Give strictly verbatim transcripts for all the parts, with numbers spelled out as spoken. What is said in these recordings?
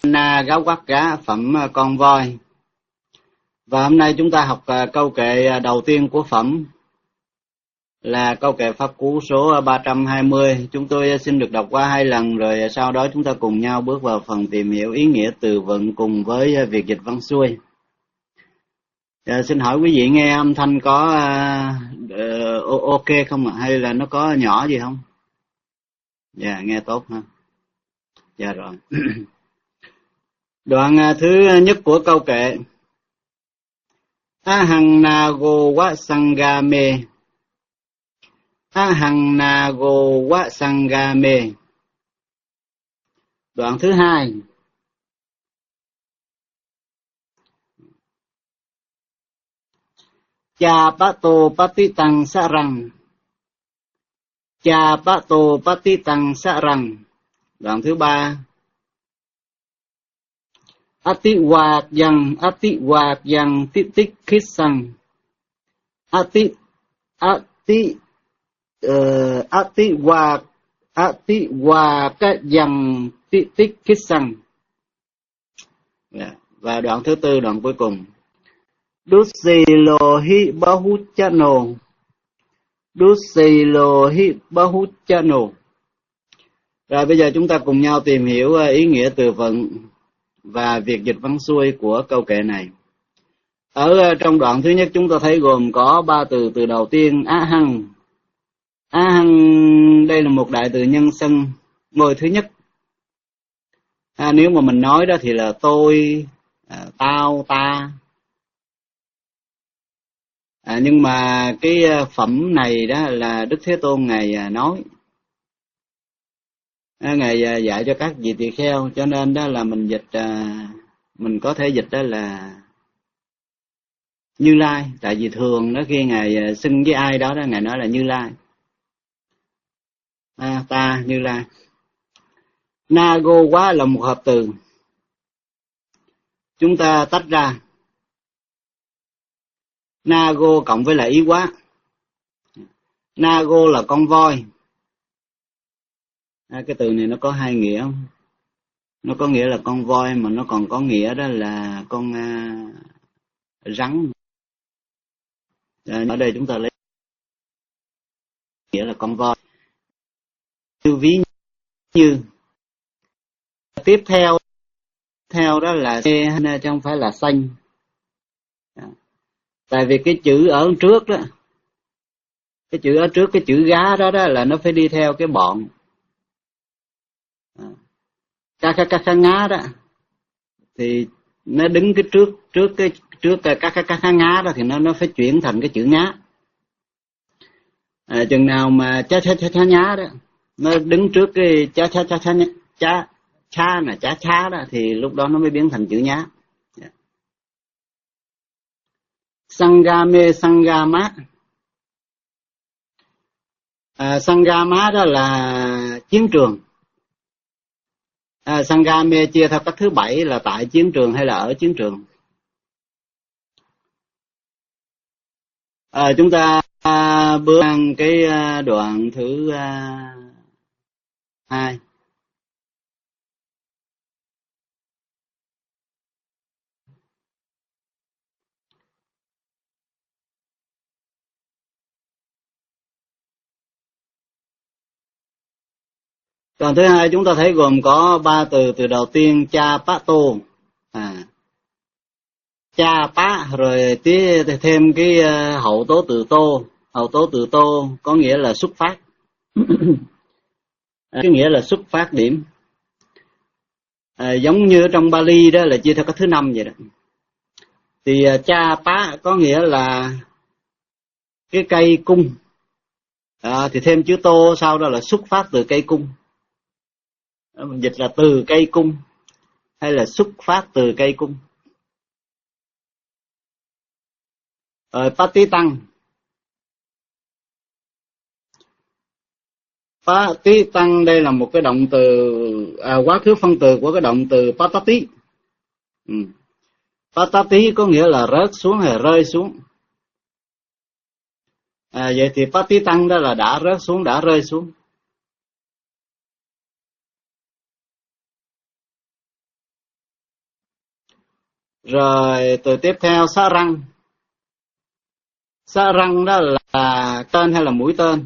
na gáo quắt gá, phẩm con voi. Và hôm nay chúng ta học câu kệ đầu tiên của phẩm là câu kệ pháp cú số ba trăm hai mươi. Chúng tôi xin được đọc qua hai lần rồi sau đó chúng ta cùng nhau bước vào phần tìm hiểu ý nghĩa từ vựng cùng với việc dịch văn xuôi. À, xin hỏi quý vị nghe âm thanh có uh, ok không ạ? Hay là nó có nhỏ gì không? Dạ, yeah, nghe tốt ha. Dạ yeah, rồi. Đoạn thứ nhất của câu kệ. Ahang nago wa sangame. Ahang nago wa sangame. Đoạn thứ hai. Cha pato patitang sarang. Cha pato patitang sarang. Đoạn thứ ba. Ati wạc yang ati wạc yang titik khisang. Ati ati uh, ati wạc ati wạc yang titik khisang. Yeah. Và đoạn thứ tư, đoạn cuối cùng. Dusilohi bahuchano. Dusilohi bahuchano. Rồi bây giờ chúng ta cùng nhau tìm hiểu ý nghĩa từ vựng và việc dịch văn xuôi của câu kệ này. Ở trong đoạn thứ nhất chúng ta thấy gồm có ba từ. Từ đầu tiên ahang. Ahang đây là một đại từ nhân xưng ngôi thứ nhất. À, nếu mà mình nói đó thì là tôi, à, tao, ta. À, nhưng mà cái phẩm này đó là Đức Thế Tôn Ngài nói. À, Ngài dạy cho các vị tỳ kheo, cho nên đó là mình dịch, à, mình có thể dịch đó là Như Lai. Tại vì thường đó khi Ngài xưng với ai đó, đó Ngài nói là Như Lai. À, ta, Như Lai. Nago quá là một hợp từ. Chúng ta tách ra. Nago cộng với lại ý quá. Nago là con voi. À, cái từ này nó có hai nghĩa không? Nó có nghĩa là con voi mà nó còn có nghĩa đó là con à, rắn. À, ở đây chúng ta lấy nghĩa là con voi. Như ví như. Tiếp theo theo đó là chứ không phải là xanh. À, tại vì cái chữ ở trước đó, cái chữ ở trước cái chữ gá đó đó là nó phải đi theo cái bọn. Cá cá cá cá ngá đó thì nó đứng cái trước trước cái trước cái cá cá cá cá ngá đó thì nó nó phải chuyển thành cái chữ ngá. À, chừng nào mà chá chá chá chá nhá đó nó đứng trước cái chá chá chá chá chá chá là chá chá đó thì lúc đó nó mới biến thành chữ nhá. Yeah. Sangame sangama. À, sangama đó là chiến trường. À, Sangame chia theo cách thứ bảy là tại chiến trường hay là ở chiến trường. À, chúng ta à, bước sang cái à, đoạn thứ à, hai. Đoạn thứ hai chúng ta thấy gồm có ba từ. Từ đầu tiên cha pa tô. À, cha pa rồi tiếp thêm cái uh, hậu tố từ tô. Hậu tố từ tô có nghĩa là xuất phát. Cái nghĩa là xuất phát điểm. À, giống như trong Bali đó là chia theo cái thứ năm vậy đó. Thì uh, cha pa có nghĩa là cái cây cung. À, thì thêm chữ tô sau đó là xuất phát từ cây cung. Mình dịch là từ cây cung hay là xuất phát từ cây cung. Rồi pati tăng. Pati tăng đây là một cái động từ à, quá khứ phân từ của cái động từ patati. Ừ. Patati có nghĩa là rớt xuống hay rơi xuống. À, vậy thì pati tăng đó là đã rớt xuống, đã rơi xuống. Rồi từ tiếp theo xá răng. Xá răng đó là tên hay là mũi tên?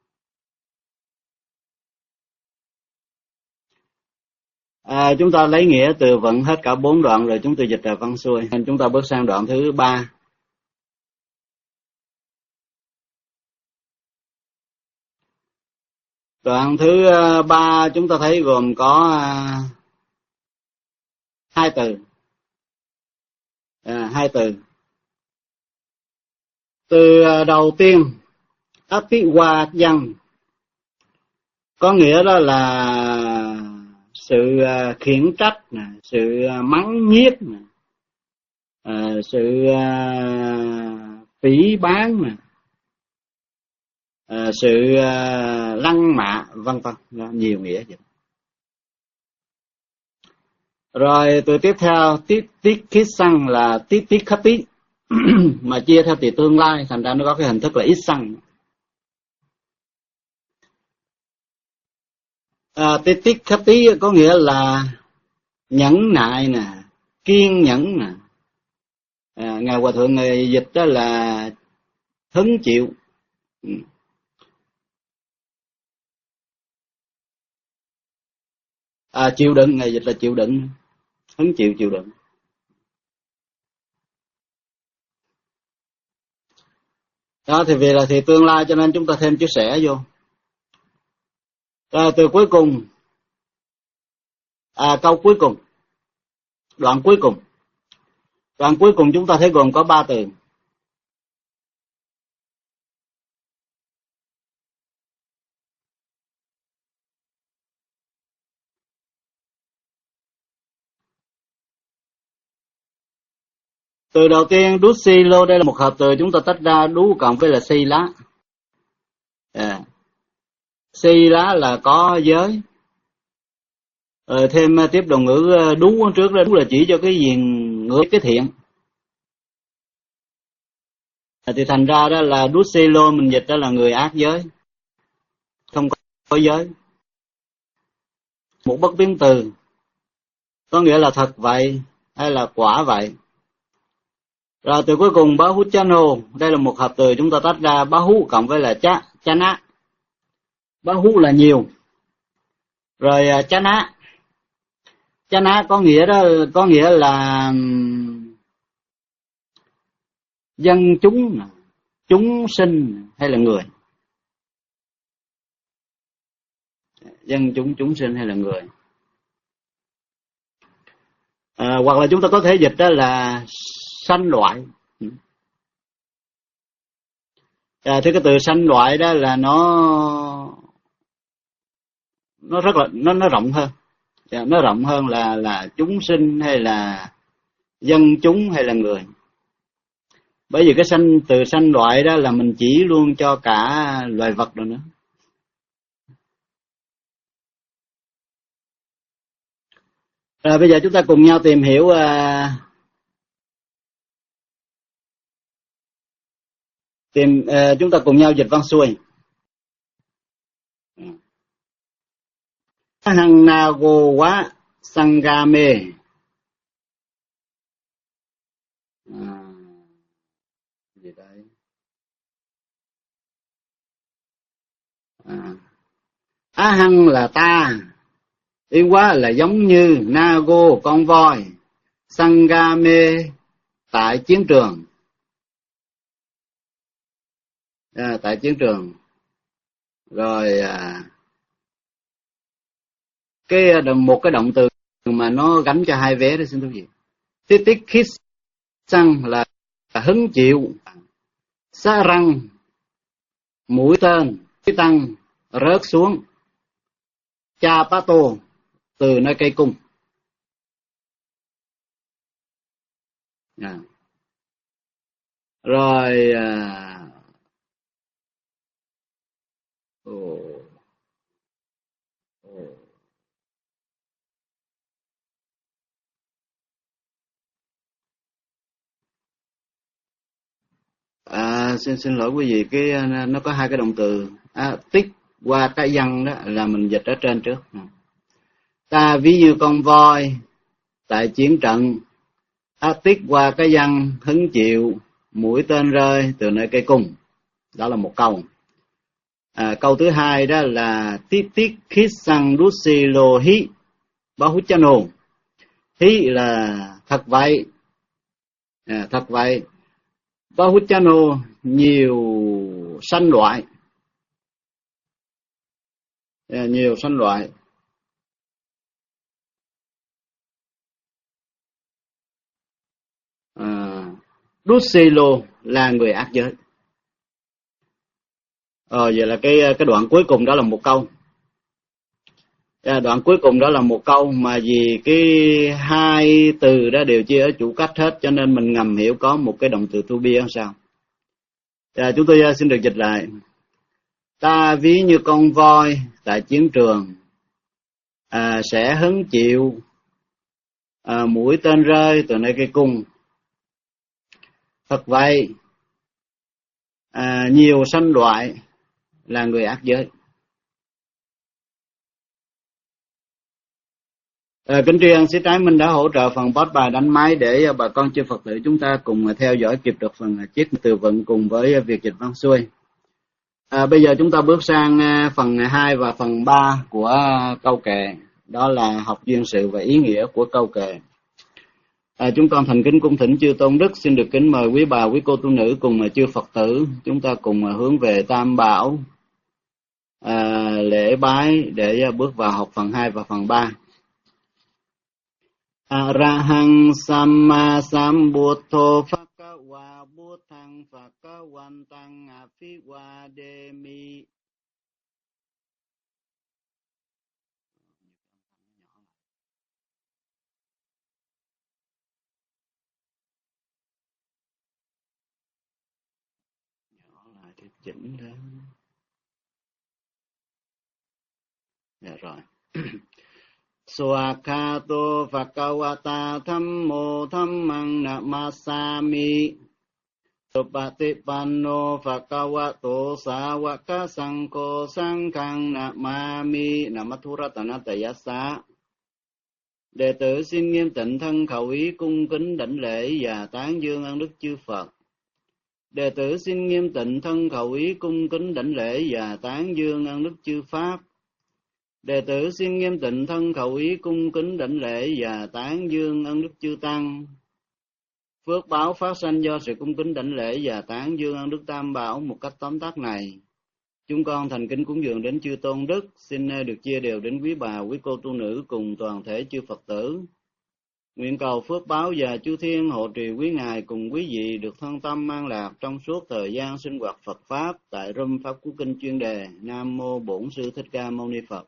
À, chúng ta lấy nghĩa từ vựng hết cả bốn đoạn rồi chúng tôi dịch ra văn xuôi. Nên chúng ta bước sang đoạn thứ ba. Đoạn thứ ba chúng ta thấy gồm có uh, hai từ. À, hai từ. Từ đầu tiên, Apiwajang, có nghĩa đó là sự uh, khiển trách, sự uh, mắng nhiếc, uh, sự uh, phỉ báng, uh, sự uh, lăng mạ, vân vân, nhiều nghĩa vậy. Rồi từ tiếp theo, tiết tiết khít xăng là tiết tiết khát tí, mà chia theo từ tương lai, thành ra nó có cái hình thức là ít xăng. À, tiết tiết khát tí có nghĩa là nhẫn nại nè, kiên nhẫn nè. À, Ngài Hòa Thượng Ngài dịch đó là hứng chịu. À, chịu đựng, Ngài dịch là chịu đựng, hứng chịu, chịu đựng. Đó thì vì là thì tương lai cho nên chúng ta thêm chữ sẽ vô. Rồi từ cuối cùng, à câu cuối cùng, đoạn cuối cùng. Đoạn cuối cùng chúng ta thấy gồm có ba từ. Từ đầu tiên, đút si lô, đây là một hợp từ chúng ta tách ra, đú cộng với là si lá. À. Si lá là có giới. Rồi thêm tiếp đồng ngữ đú trước đó, đú là chỉ cho cái gì ngữ cái thiện. À, thì thành ra đó là đút si lô mình dịch đó là người ác giới, không có, có giới. Một bất biến từ, có nghĩa là thật vậy hay là quả vậy. Rồi từ cuối cùng bá hút chá nô, đây là một hợp từ chúng ta tách ra, bá hú cộng với là chá, chá ná. Bá hú là nhiều. Rồi chá ná. Chá ná có nghĩa đó, có nghĩa là dân chúng, chúng sinh hay là người. Dân chúng, chúng sinh hay là người. À, hoặc là chúng ta có thể dịch đó là sanh loại. À, thế cái từ sanh loại đó là nó nó rất là nó nó rộng hơn. À, nó rộng hơn là là chúng sinh hay là dân chúng hay là người. Bởi vì cái sanh, từ sanh loại đó là mình chỉ luôn cho cả loài vật rồi nữa. Rồi bây giờ chúng ta cùng nhau tìm hiểu uh, tìm uh, chúng ta cùng nhau dịch văn xuôi. Hằng nago wa sangame. À, gì đây? À, á hăng là ta, yên quá là giống như, nago con voi, sangame tại chiến trường. À, tại chiến trường. Rồi à, cái một cái động từ mà nó gắn cho hai vế đó xin quý vị. Tiết tiết khít xăng là, là hứng chịu, xá răng mũi tên, cái tăng rớt xuống, cha pa tô từ nơi cây cung. À. Rồi à, ồ, ồ. À, xin xin lỗi quý vị, cái nó có hai cái động từ. À, tích qua cái văn đó là mình dịch ở trên trước. Ta ví như con voi tại chiến trận, À, tiết qua cái văn hứng chịu mũi tên rơi từ nơi cây cung. Đó là một câu. À, câu thứ hai đó là tiết tiết khít sang đút xì lô hí bá hút chá nô. Hí là thật vậy. À, thật vậy. Bá hút chá nô nhiều sanh loại. À, nhiều sanh loại. À, đút xì lô là người ác giới. Ờ, vậy là cái cái đoạn cuối cùng đó là một câu. À, đoạn cuối cùng đó là một câu mà vì cái hai từ đó đều chia ở chủ cách hết, cho nên mình ngầm hiểu có một cái động từ to be hay sao. À, chúng tôi xin được dịch lại. Ta ví như con voi tại chiến trường, à, sẽ hứng chịu à, mũi tên rơi từ nơi cây cung. Thật vậy, à, nhiều sanh loại là người ác giới. À, kính tri ân sĩ Trái Minh đã hỗ trợ phần post bài đánh máy để bà con chư Phật tử chúng ta cùng theo dõi kịp được phần chiết từ vựng cùng với việc dịch văn xuôi. À, bây giờ chúng ta bước sang phần hai và phần ba của câu kệ, đó là học duyên sự và ý nghĩa của câu kệ. À, chúng con thành kính cung thỉnh chư Tôn Đức, xin được kính mời quý bà, quý cô tu nữ cùng chư Phật tử, chúng ta cùng hướng về Tam Bảo, à, lễ bái để bước vào học phần hai và phần ba. Arahang Samma Sambuddho Phakawa Buddhang Phakawantang Aphivademi. Nhỏ lại thì chỉnh ra. Dạ rồi. Swakato Phakawata Thammo Thammang Namasami. Supatipanno Phakawato Sawaka Sangko Sangkhang Namami. Namathurattanatayassa. Đệ tử xin nghiêm tịnh thân khẩu ý cung kính đảnh lễ và tán dương ân đức chư Phật. Đệ tử xin nghiêm tịnh thân khẩu ý cung kính đảnh lễ và tán dương ân đức chư Pháp. Đệ tử xin nghiêm tịnh thân khẩu ý cung kính đảnh lễ và tán dương ân đức chư Tăng. Phước báo phát sanh do sự cung kính đảnh lễ và tán dương ân đức Tam Bảo một cách tóm tắt này, chúng con thành kính cúng dường đến chư Tôn Đức, xin được chia đều đến quý bà, quý cô tu nữ cùng toàn thể chư Phật tử. Nguyện cầu phước báo và chư thiên hộ trì quý ngài cùng quý vị được thân tâm an lạc trong suốt thời gian sinh hoạt Phật Pháp tại Room Pháp Cú Kinh chuyên đề Nam Mô Bổn Sư Thích Ca Mâu Ni Phật.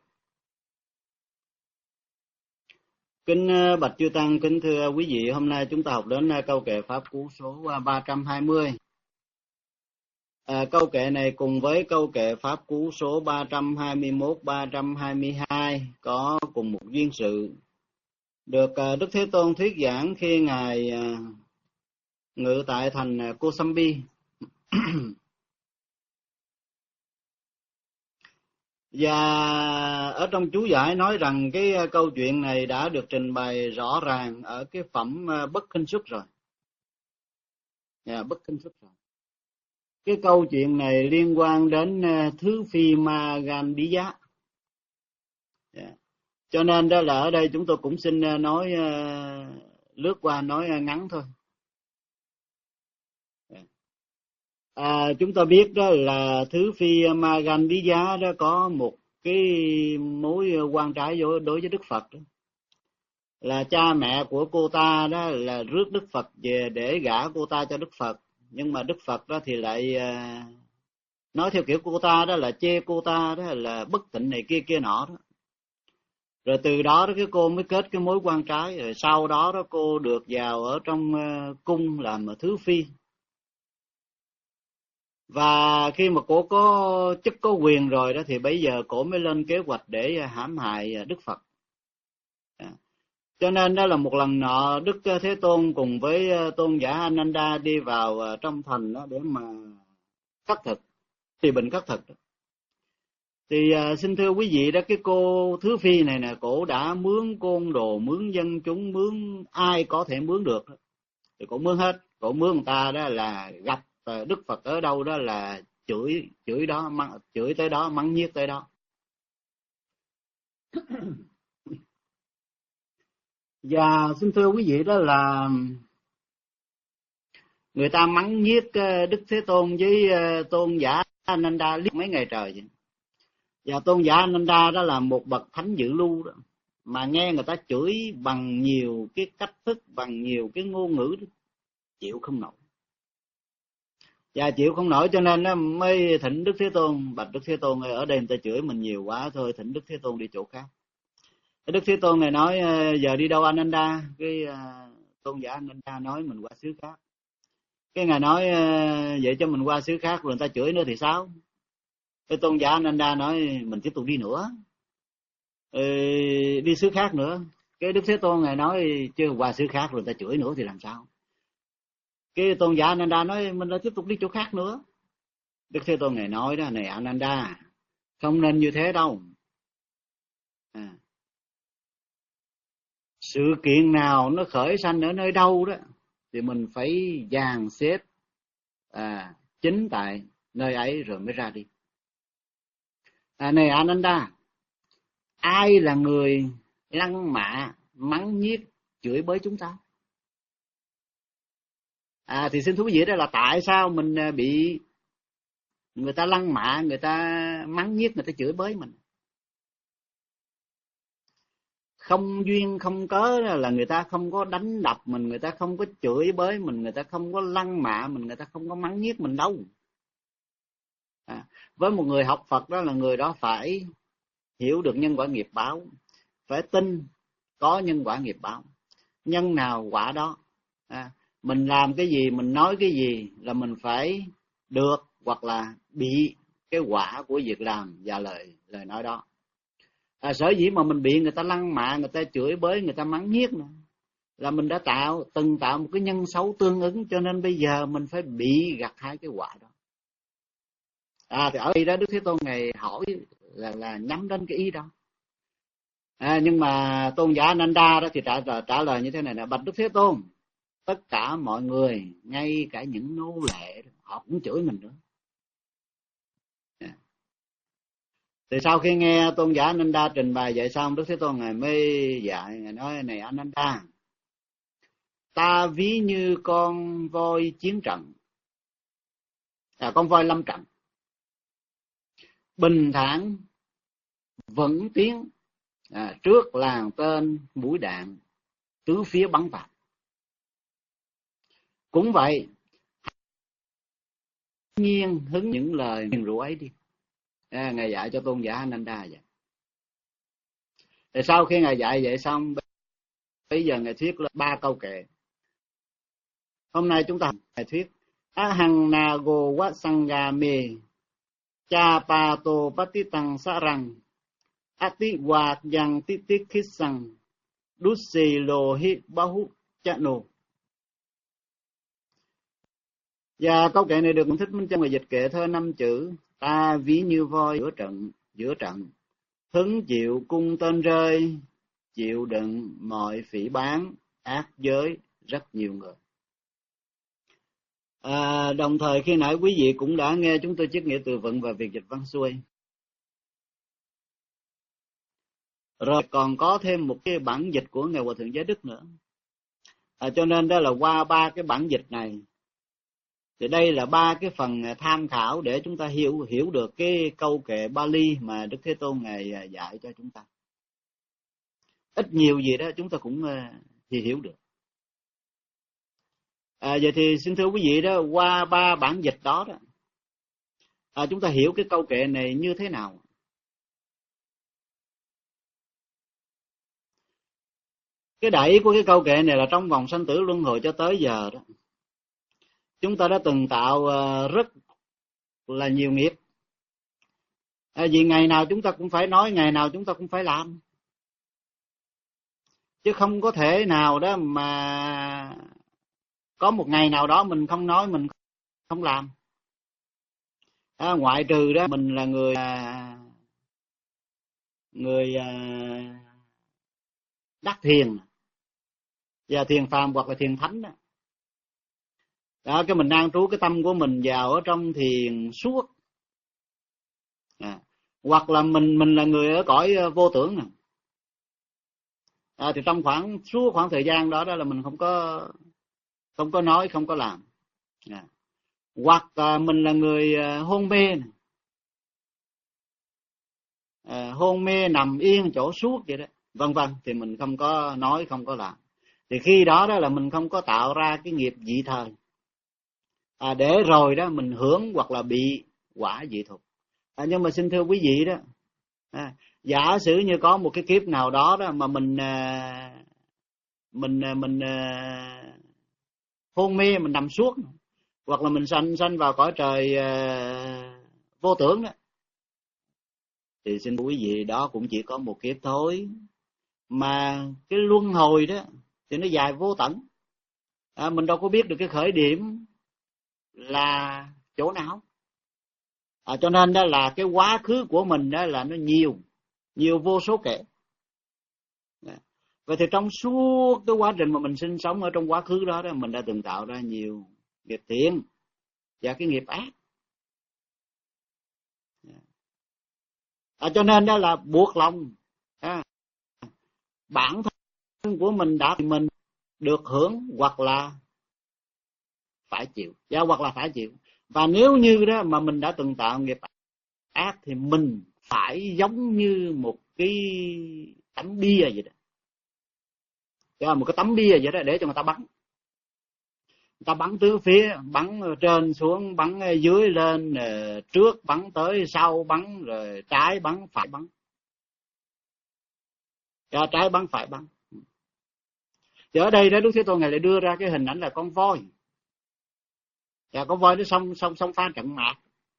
Kính bạch chư Tăng, kính thưa quý vị, hôm nay chúng ta học đến câu kệ Pháp Cú số ba trăm hai mươi. À, câu kệ này cùng với câu kệ Pháp Cú số ba trăm hai mươi mốt, ba trăm hai mươi hai có cùng một duyên sự, được Đức Thế Tôn thuyết giảng khi ngài ngự tại thành Kosambi. Và ở trong chú giải nói rằng cái câu chuyện này đã được trình bày rõ ràng ở cái phẩm Bất Khinh Xuất rồi. Yeah, Bất Khinh Xuất rồi. Cái câu chuyện này liên quan đến Thứ Phi Ma Gan Đi Giá. Yeah. Cho nên đó là ở đây chúng tôi cũng xin nói lướt qua, nói ngắn thôi. À, chúng ta biết đó là Thứ Phi Ma Gan Đi Giá đó có một cái mối quan trái đối với Đức Phật đó. Là cha mẹ của cô ta đó là rước Đức Phật về để gả cô ta cho Đức Phật, nhưng mà Đức Phật đó thì lại nói theo kiểu cô ta đó là chê cô ta đó là bất tịnh này kia kia nọ đó. Rồi từ đó đó cái cô mới kết cái mối quan trái, rồi sau đó đó cô được vào ở trong cung làm Thứ Phi. Và khi mà cổ có chức có quyền rồi đó thì bây giờ cổ mới lên kế hoạch để hãm hại Đức Phật. Cho nên đó là một lần nọ Đức Thế Tôn cùng với tôn giả Ananda đi vào trong thành đó để mà khất thực, thì bệnh khất thực. Thì uh, xin thưa quý vị đó, cái cô Thứ Phi này nè, cổ đã mướn côn đồ, mướn dân chúng, mướn ai có thể mướn được. thì cổ mướn hết. Cổ mướn người ta đó là gặp Đức Phật ở đâu đó là chửi chửi đó mắng, chửi tới đó, mắng nhiếc tới đó. Và xin thưa quý vị, đó là người ta mắng nhiếc Đức Thế Tôn với tôn giả Ananda liếc mấy ngày trời vậy. Và tôn giả Ananda đó là một bậc thánh dự lưu đó, mà nghe người ta chửi bằng nhiều cái cách thức, bằng nhiều cái ngôn ngữ đó, chịu không nổi. Và chịu không nổi cho nên nó mới thỉnh Đức Thế Tôn, bạch Đức Thế Tôn ơi, ở đây người ta chửi mình nhiều quá, thôi thỉnh Đức Thế Tôn đi chỗ khác. Đức Thế Tôn này nói giờ đi đâu Ananda? Cái uh, tôn giả Ananda nói mình qua xứ khác. Cái ngài nói uh, vậy cho mình qua xứ khác rồi người ta chửi nữa thì sao? Cái tôn giả Ananda nói mình tiếp tục đi nữa, ừ, đi xứ khác nữa. Cái Đức Thế Tôn ngài nói chứ qua xứ khác rồi người ta chửi nữa thì làm sao? Cái tôn giả Ananda nói mình lại tiếp tục đi chỗ khác nữa. Đức Thế Tôn ngài nói đó, này Ananda, không nên như thế đâu. À, sự kiện nào nó khởi sanh ở nơi đâu đó thì mình phải dàn xếp à, chính tại nơi ấy rồi mới ra đi. À, này Ananda, ai là người lăng mạ, mắng nhiếc, chửi bới chúng ta? À, thì xin thú vị đó là tại sao mình bị người ta lăng mạ, người ta mắng nhiếc, người ta chửi bới mình? Không duyên không cớ là người ta không có đánh đập mình, người ta không có chửi bới mình, người ta không có lăng mạ mình, người ta không có mắng nhiếc mình đâu. À, với một người học Phật đó là người đó phải hiểu được nhân quả nghiệp báo, phải tin có nhân quả nghiệp báo, nhân nào quả đó. À, mình làm cái gì, mình nói cái gì là mình phải được hoặc là bị cái quả của việc làm và lời lời nói đó. À, sở dĩ mà mình bị người ta lăng mạ, người ta chửi bới, người ta mắng nhiếc nữa, là mình đã tạo từng tạo một cái nhân xấu tương ứng, cho nên bây giờ mình phải bị gặt hai cái quả đó. À, thì ở đây đó Đức Thế Tôn ngài hỏi là là nhắm đến cái ý đó. À, nhưng mà tôn giả Ananda đó thì trả trả lời như thế này là: bạch Đức Thế Tôn, tất cả mọi người, ngay cả những nô lệ họ cũng chửi mình nữa. À. Thì sau khi nghe tôn giả Ananda trình bày vậy xong, Đức Thế Tôn ngài mới dạy, ngài nói: này Ananda, ta ví như con voi chiến trận, à, con voi lâm trận, bình thản vững tiến à, trước làn tên mũi đạn tứ phía bắn vào. Cũng vậy, nhiên hứng những lời nguyền rủa ấy đi. À, ngài dạy cho tôn giả Ananda vậy. Thì sau khi ngài dạy vậy xong, bây giờ ngài thuyết là ba câu kệ. Hôm nay chúng ta ngài thuyết: ahang nago wa sangame cha pa to patitang sarang ati wat yang titik kisang dusse lohi bahu chano. Và câu kệ này được Thích Minh Châu người dịch kệ thơ năm chữ: ta ví như voi giữa trận giữa trận, hứng chịu cung tên rơi, chịu đựng mọi phỉ báng ác giới rất nhiều người. À, đồng thời khi nãy quý vị cũng đã nghe chúng tôi triết nghĩa từ vựng và việc dịch văn xuôi. Rồi còn có thêm một cái bản dịch của Ngài Hòa Thượng Giới Đức nữa. À, cho nên đó là qua ba cái bản dịch này, thì đây là ba cái phần tham khảo để chúng ta hiểu hiểu được cái câu kệ Bali mà Đức Thế Tôn ngài dạy cho chúng ta. Ít nhiều gì đó chúng ta cũng thì hiểu được. À, vậy thì xin thưa quý vị đó, qua ba bản dịch đó đó, à, chúng ta hiểu cái câu kệ này như thế nào? Cái đẩy của cái câu kệ này là trong vòng sanh tử luân hồi cho tới giờ đó, chúng ta đã từng tạo rất là nhiều nghiệp. À, vì ngày nào chúng ta cũng phải nói, ngày nào chúng ta cũng phải làm, chứ không có thể nào đó mà có một ngày nào đó mình không nói, mình không làm. À, ngoại trừ đó mình là người người đắc thiền và thiền phàm hoặc là thiền thánh đó, Đó, cái mình an trú cái tâm của mình vào ở trong thiền suốt. À, hoặc là mình mình là người ở cõi vô tưởng nè. À, thì trong khoảng suốt khoảng thời gian đó đó là mình không có không có nói, không có làm. À, hoặc là mình là người hôn mê nè. À, hôn mê nằm yên chỗ suốt vậy đó, vân vân, thì mình không có nói, không có làm. Thì khi đó đó là mình không có tạo ra cái nghiệp dị thời. À, để rồi đó mình hưởng hoặc là bị quả dị thục. À, nhưng mà xin thưa quý vị đó, à, giả sử như có một cái kiếp nào đó đó mà mình à, mình à, mình à, hôn mê, mình nằm suốt, hoặc là mình sanh sanh vào cõi trời à, vô tưởng đó, thì xin quý vị đó cũng chỉ có một kiếp thôi, mà cái luân hồi đó thì nó dài vô tận. À, mình đâu có biết được cái khởi điểm là chỗ nào. À, cho nên đó là cái quá khứ của mình đó là nó nhiều, nhiều vô số kể. Vậy thì trong suốt cái quá trình mà mình sinh sống ở trong quá khứ đó, đó mình đã từng tạo ra nhiều nghiệp thiện và cái nghiệp ác. À, cho nên đó là buộc lòng à, bản thân của mình đã thì mình được hưởng hoặc là phải chịu, và hoặc là phải chịu. Và nếu như đó mà mình đã từng tạo nghiệp ác thì mình phải giống như một cái tấm bia vậy đó, cho một cái tấm bia vậy đó, để cho người ta bắn. Người ta bắn tứ phía, bắn trên xuống, bắn dưới lên, trước bắn tới, sau bắn, rồi trái bắn, phải bắn. Cho trái bắn, phải bắn. Thì ở đây đó Đức Thế Tôn Ngài lại đưa ra cái hình ảnh là con voi. Và con voi nó xông xông xông pha trận mạc.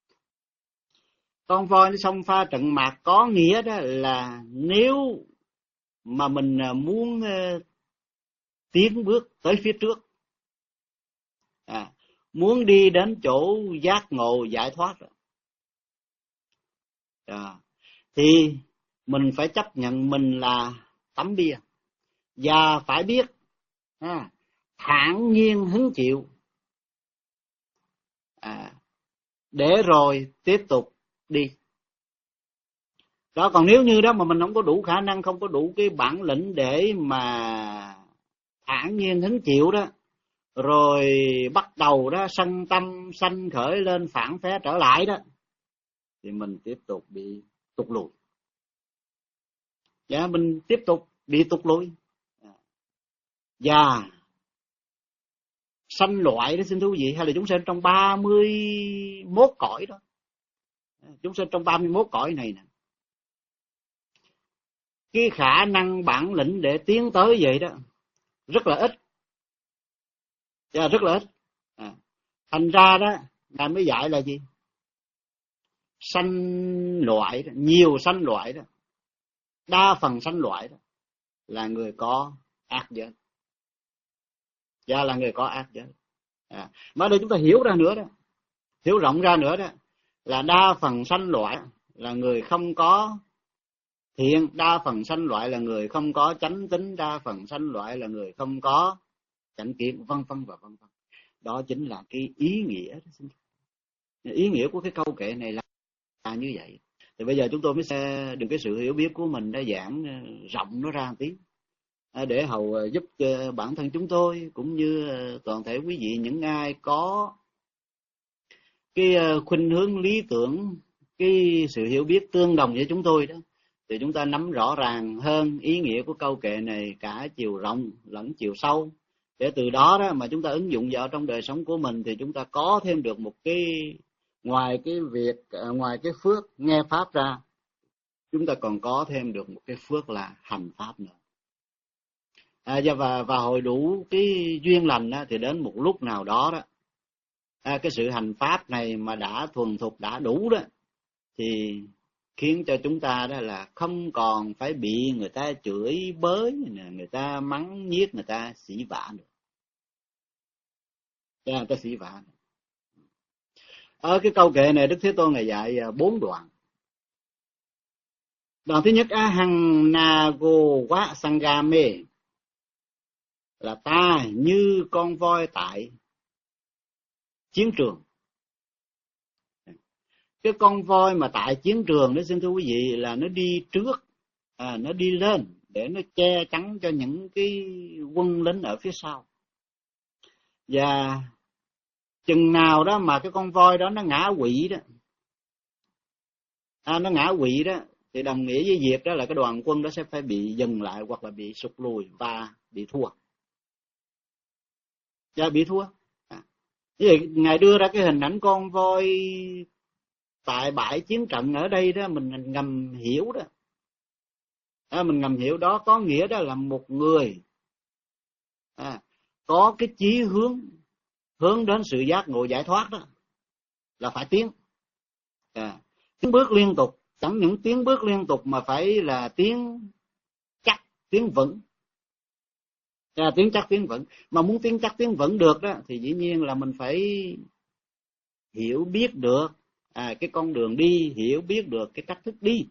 Con voi nó xông pha trận mạc có nghĩa đó là nếu mà mình muốn tiến bước tới phía trước, à, muốn đi đến chỗ giác ngộ giải thoát, à, thì mình phải chấp nhận mình là tấm bia, và phải biết à, thản nhiên hứng chịu, à, để rồi tiếp tục đi. Đó, còn nếu như đó mà mình không có đủ khả năng, không có đủ cái bản lĩnh để mà thản nhiên hứng chịu đó, rồi bắt đầu đó sân tâm sanh khởi lên, phản phé trở lại đó, thì mình tiếp tục bị tụt lùi. Dạ, mình tiếp tục bị tụt lùi. Và sanh loại đó xin thú vị, hay là chúng sanh trong ba mươi mốt cõi đó. Chúng sanh trong ba mươi mốt cõi này nè, cái khả năng bản lĩnh để tiến tới vậy đó rất là ít. Yeah, rất là ít. À, thành ra đó Ngài mới dạy là gì? Sanh loại đó, nhiều sanh loại đó, đa phần sanh loại đó là người có ác giới, và là người có ác giới. À, mà đây chúng ta hiểu ra nữa đó, hiểu rộng ra nữa đó, là đa phần sanh loại là người không có thiện, đa phần sanh loại là người không có chánh tín, đa phần sanh loại là người không có chánh kiến, vân vân và vân vân. Đó chính là cái ý nghĩa đó. Ý nghĩa của cái câu kệ này là, là như vậy. Thì bây giờ chúng tôi mới sẽ được cái sự hiểu biết của mình đã giảng rộng nó ra một tí, để hầu giúp cho bản thân chúng tôi cũng như toàn thể quý vị, những ai có cái khuynh hướng lý tưởng, cái sự hiểu biết tương đồng với chúng tôi đó, thì chúng ta nắm rõ ràng hơn ý nghĩa của câu kệ này cả chiều rộng lẫn chiều sâu, để từ đó đó mà chúng ta ứng dụng vào trong đời sống của mình, thì chúng ta có thêm được một cái, ngoài cái việc ngoài cái phước nghe pháp ra, chúng ta còn có thêm được một cái phước là hành pháp nữa. À, và và hồi đủ cái duyên lành đó, thì đến một lúc nào đó đó, à, cái sự hành pháp này mà đã thuần thục, đã đủ đó, thì khiến cho chúng ta đó là không còn phải bị người ta chửi bới, người ta mắng nhiếc, người ta sỉ vả nữa. Người ta sỉ vả. Ở cái câu kệ này Đức Thế Tôn Ngài dạy bốn đoạn. Đoạn thứ nhất, ahang nago wa sangame, là ta như con voi tại chiến trường. Cái con voi mà tại chiến trường đó, xin thưa quý vị, là nó đi trước, à, nó đi lên để nó che chắn cho những cái quân lính ở phía sau. Và chừng nào đó mà cái con voi đó nó ngã quỵ đó, à, nó ngã quỵ đó, thì đồng nghĩa với việc đó là cái đoàn quân đó sẽ phải bị dừng lại hoặc là bị sụt lùi và bị thua. Và bị thua. À. Như vậy, Ngài đưa ra cái hình ảnh con voi tại bãi chiến trận ở đây đó, mình ngầm hiểu đó. À, mình ngầm hiểu đó có nghĩa đó là một người à, có cái chí hướng hướng đến sự giác ngộ giải thoát đó là phải tiến. À, tiến bước liên tục, chẳng những tiến bước liên tục mà phải là tiến chắc, tiến vững. À, tiến chắc tiến vững. Mà muốn tiến chắc tiến vững được đó thì dĩ nhiên là mình phải hiểu biết được à, cái con đường đi, hiểu biết được cái cách thức đi.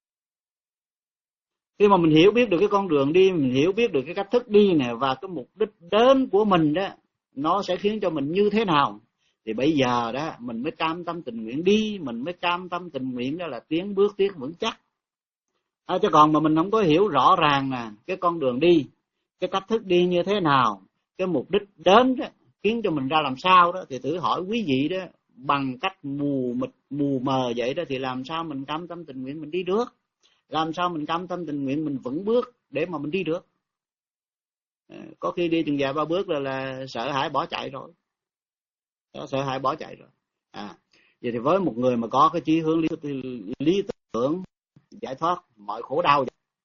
Khi mà mình hiểu biết được cái con đường đi, mình hiểu biết được cái cách thức đi nè, và cái mục đích đến của mình đó, nó sẽ khiến cho mình như thế nào, thì bây giờ đó mình mới cam tâm tình nguyện đi, mình mới cam tâm tình nguyện đó là tiến bước tiến vững chắc. À, chứ còn mà mình không có hiểu rõ ràng nè cái con đường đi, cái cách thức đi như thế nào, cái mục đích đến đó, khiến cho mình ra làm sao đó, thì thử hỏi quý vị đó, bằng cách mù mịt mù mờ vậy đó thì làm sao mình cam tâm tình nguyện mình đi được? Làm sao mình cam tâm tình nguyện mình vững bước để mà mình đi được? Có khi đi chừng vài ba bước là, là sợ hãi bỏ chạy rồi. Đó, sợ hãi bỏ chạy rồi. À, vậy thì với một người mà có cái chí hướng lý, lý tưởng giải thoát mọi khổ đau,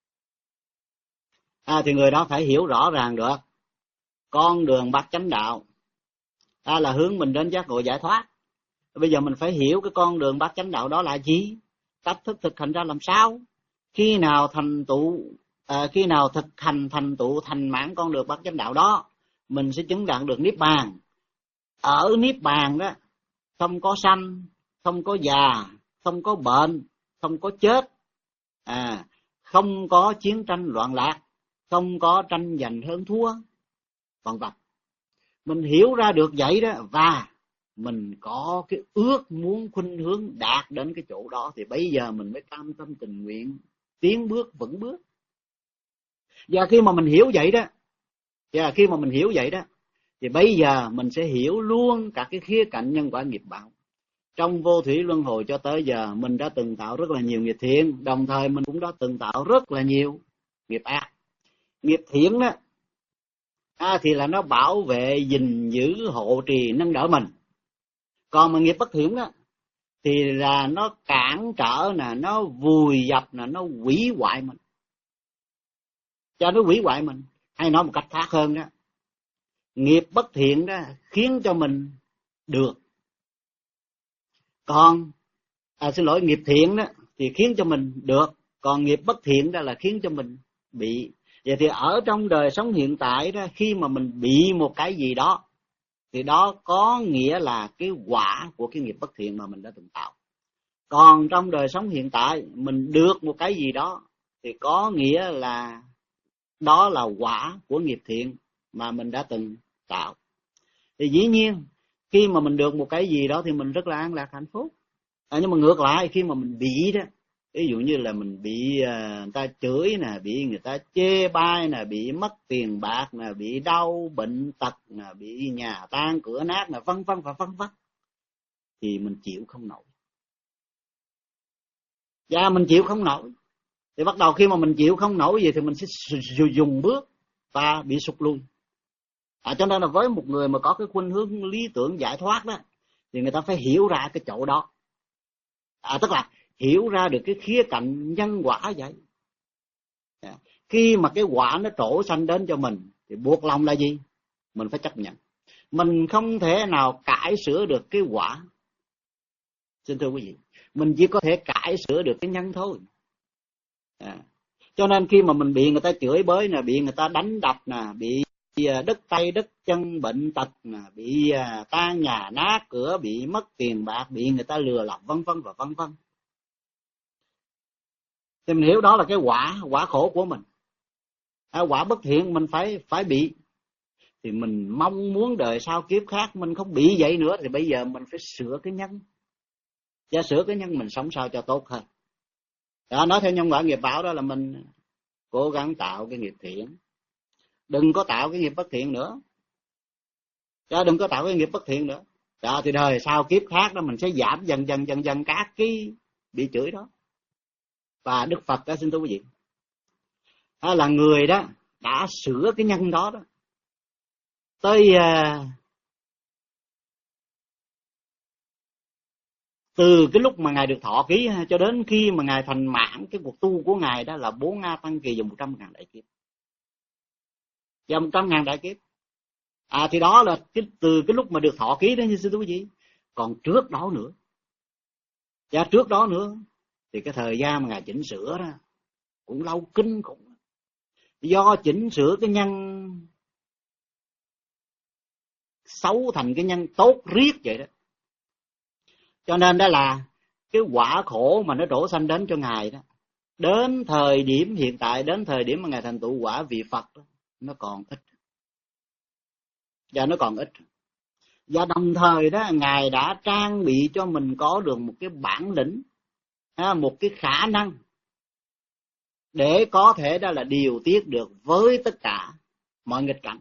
à, thì người đó phải hiểu rõ ràng được con đường bát chánh đạo à, là hướng mình đến giác ngộ giải thoát. Bây giờ mình phải hiểu cái con đường bát chánh đạo đó là gì, cách thức thực hành ra làm sao, khi nào thành tựu à, khi nào thực hành thành tựu thành mãn con đường bát chánh đạo đó, mình sẽ chứng đạt được niết bàn. Ở niết bàn đó không có sanh, không có già, không có bệnh, không có chết, à, không có chiến tranh loạn lạc, không có tranh giành hơn thua, vân vân. Mình hiểu ra được vậy đó, và mình có cái ước muốn khuynh hướng đạt đến cái chỗ đó, thì bây giờ mình mới cam tâm tình nguyện tiến bước vững bước. Và khi mà mình hiểu vậy đó, và khi mà mình hiểu vậy đó, thì bây giờ mình sẽ hiểu luôn cả cái khía cạnh nhân quả nghiệp báo. Trong vô thủy luân hồi cho tới giờ, mình đã từng tạo rất là nhiều nghiệp thiện, đồng thời mình cũng đã từng tạo rất là nhiều nghiệp ác. Nghiệp thiện đó à, thì là nó bảo vệ, gìn giữ, hộ trì, nâng đỡ mình. Còn mà nghiệp bất thiện đó thì là nó cản trở nè, nó vùi dập nè, nó hủy hoại mình. Cho nó hủy hoại mình. Hay nói một cách khác hơn đó, nghiệp bất thiện đó khiến cho mình được. Còn à, xin lỗi, nghiệp thiện đó thì khiến cho mình được, còn nghiệp bất thiện đó là khiến cho mình bị. Vậy thì ở trong đời sống hiện tại đó, khi mà mình bị một cái gì đó thì đó có nghĩa là cái quả của cái nghiệp bất thiện mà mình đã từng tạo. Còn trong đời sống hiện tại mình được một cái gì đó thì có nghĩa là đó là quả của nghiệp thiện mà mình đã từng tạo. Thì dĩ nhiên khi mà mình được một cái gì đó thì mình rất là an lạc hạnh phúc. À, nhưng mà ngược lại khi mà mình bị đó, ví dụ như là mình bị uh, người ta chửi nè, bị người ta chê bai nè, bị mất tiền bạc nè, bị đau bệnh tật nè, bị nhà tan cửa nát nè, vân vân và vân vân, thì mình chịu không nổi. Và mình chịu không nổi thì bắt đầu khi mà mình chịu không nổi gì thì mình sẽ dùng bước và bị sụt lui. À, cho nên là với một người mà có cái khuynh hướng lý tưởng giải thoát đó, thì người ta phải hiểu ra cái chỗ đó. À, tức là hiểu ra được cái khía cạnh nhân quả vậy. À, khi mà cái quả nó trổ sanh đến cho mình thì buộc lòng là gì? Mình phải chấp nhận. Mình không thể nào cải sửa được cái quả. Xin thưa quý vị, mình chỉ có thể cải sửa được cái nhân thôi. À, cho nên khi mà mình bị người ta chửi bới nè, bị người ta đánh đập nè, bị đứt tay đứt chân bệnh tật nè, bị tan nhà nát cửa, bị mất tiền bạc, bị người ta lừa lọc vân vân và vân vân, thì mình hiểu đó là cái quả quả khổ của mình. À, quả bất thiện mình phải phải bị. thì mình mong muốn đời sau kiếp khác mình không bị vậy nữa, thì bây giờ mình phải sửa cái nhân. Và sửa cái nhân mình sống sao cho tốt hơn. Đó, nói theo nhân quả nghiệp báo đó là mình cố gắng tạo cái nghiệp thiện, đừng có tạo cái nghiệp bất thiện nữa. Đó, đừng có tạo cái nghiệp bất thiện nữa. Đó, thì đời sau kiếp khác đó mình sẽ giảm dần dần dần dần các cái bị chửi đó. Và Đức Phật đó, xin thưa quý vị, đó là người đó đã sửa cái nhân đó đó tới uh, từ cái lúc mà Ngài được thọ ký cho đến khi mà Ngài thành mãn cái cuộc tu của Ngài đó là bốn A Tăng Kỳ dùng một trăm ngàn đại kiếp. Và một trăm ngàn đại kiếp. À thì đó là cái, từ cái lúc mà được thọ ký đó như xin thưa quý vị. Còn trước đó nữa, và trước đó nữa thì cái thời gian mà Ngài chỉnh sửa đó cũng lâu kinh khủng. Do chỉnh sửa cái nhân xấu thành cái nhân tốt riết vậy đó, cho nên đó là cái quả khổ mà nó đổ sanh đến cho Ngài đó, đến thời điểm hiện tại, đến thời điểm mà Ngài thành tựu quả vị Phật đó, nó còn ít. Và nó còn ít. Và đồng thời đó Ngài đã trang bị cho mình có được một cái bản lĩnh, một cái khả năng để có thể đó là điều tiết được với tất cả mọi nghịch cảnh.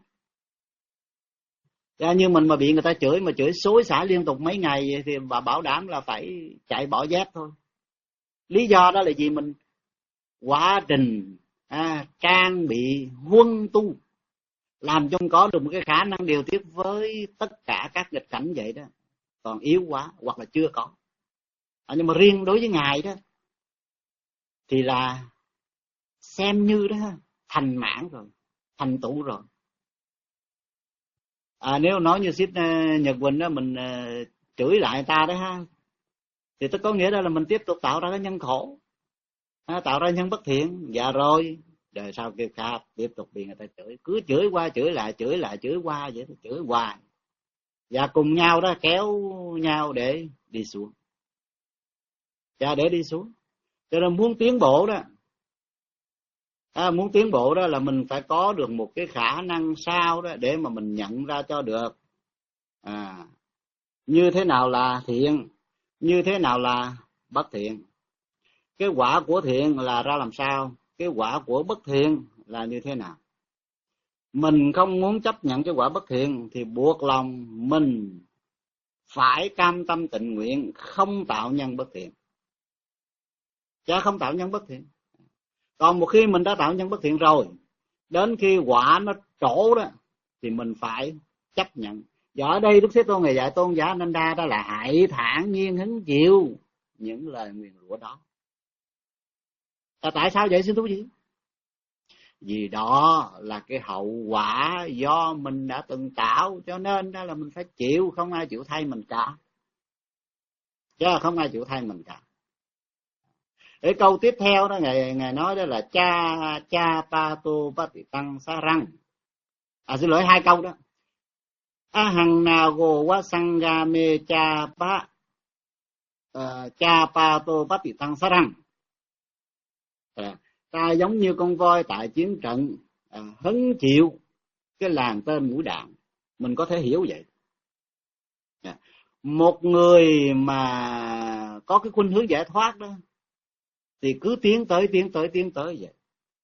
Và như mình mà bị người ta chửi mà chửi xối xả liên tục mấy ngày vậy thì bà bảo đảm là phải chạy bỏ dép thôi. Lý do đó là gì? Mình quá trình à, trang bị huân tu, làm cho mình có được một cái khả năng điều tiết với tất cả các nghịch cảnh vậy đó. Còn yếu quá hoặc là chưa có. À, nhưng mà riêng đối với Ngài đó thì là xem như đó thành mãn rồi, thành tựu rồi. À, nếu nói như ship uh, Nhật Quỳnh đó, mình uh, chửi lại người ta đó ha, thì tức có nghĩa đó là mình tiếp tục tạo ra cái nhân khổ, à, tạo ra nhân bất thiện. Dạ rồi đời sau kiếp khác tiếp tục bị người ta chửi, cứ chửi qua chửi lại, chửi lại chửi qua vậy, chửi hoài. Và cùng nhau đó kéo nhau để đi xuống. Dạ, để đi xuống. Cho nên muốn tiến bộ đó, à, muốn tiến bộ đó là mình phải có được một cái khả năng sao đó để mà mình nhận ra cho được à, như thế nào là thiện, như thế nào là bất thiện. Cái quả của thiện là ra làm sao, cái quả của bất thiện là như thế nào. Mình không muốn chấp nhận cái quả bất thiện thì buộc lòng mình phải cam tâm tình nguyện không tạo nhân bất thiện, chứ không tạo nhân bất thiện. Còn một khi mình đã tạo nhân bất thiện rồi, đến khi quả nó trổ đó thì mình phải chấp nhận. Và ở đây Đức Thế Tôn Ngài dạy tôn giả Ananda đó là hãy thản nhiên hứng chịu những lời nguyền rủa đó. À, tại sao vậy xin thú vị? Vì đó là cái hậu quả do mình đã từng tạo, cho nên đó là mình phải chịu, không ai chịu thay mình cả. Chứ không ai chịu thay mình cả. Cái câu tiếp theo đó ngài ngài nói đó là cha cha pa tô bát tăng sa răng. À xin lỗi, hai câu đó. A hằng na go wa sangha me cha pa cha pa tô bát tăng sa răng. À, ta giống như con voi tại chiến trận, à, hứng chịu cái làn tên mũi đạn. Mình có thể hiểu vậy. À, một người mà có cái khuynh hướng giải thoát đó thì cứ tiến tới tiến tới tiến tới vậy.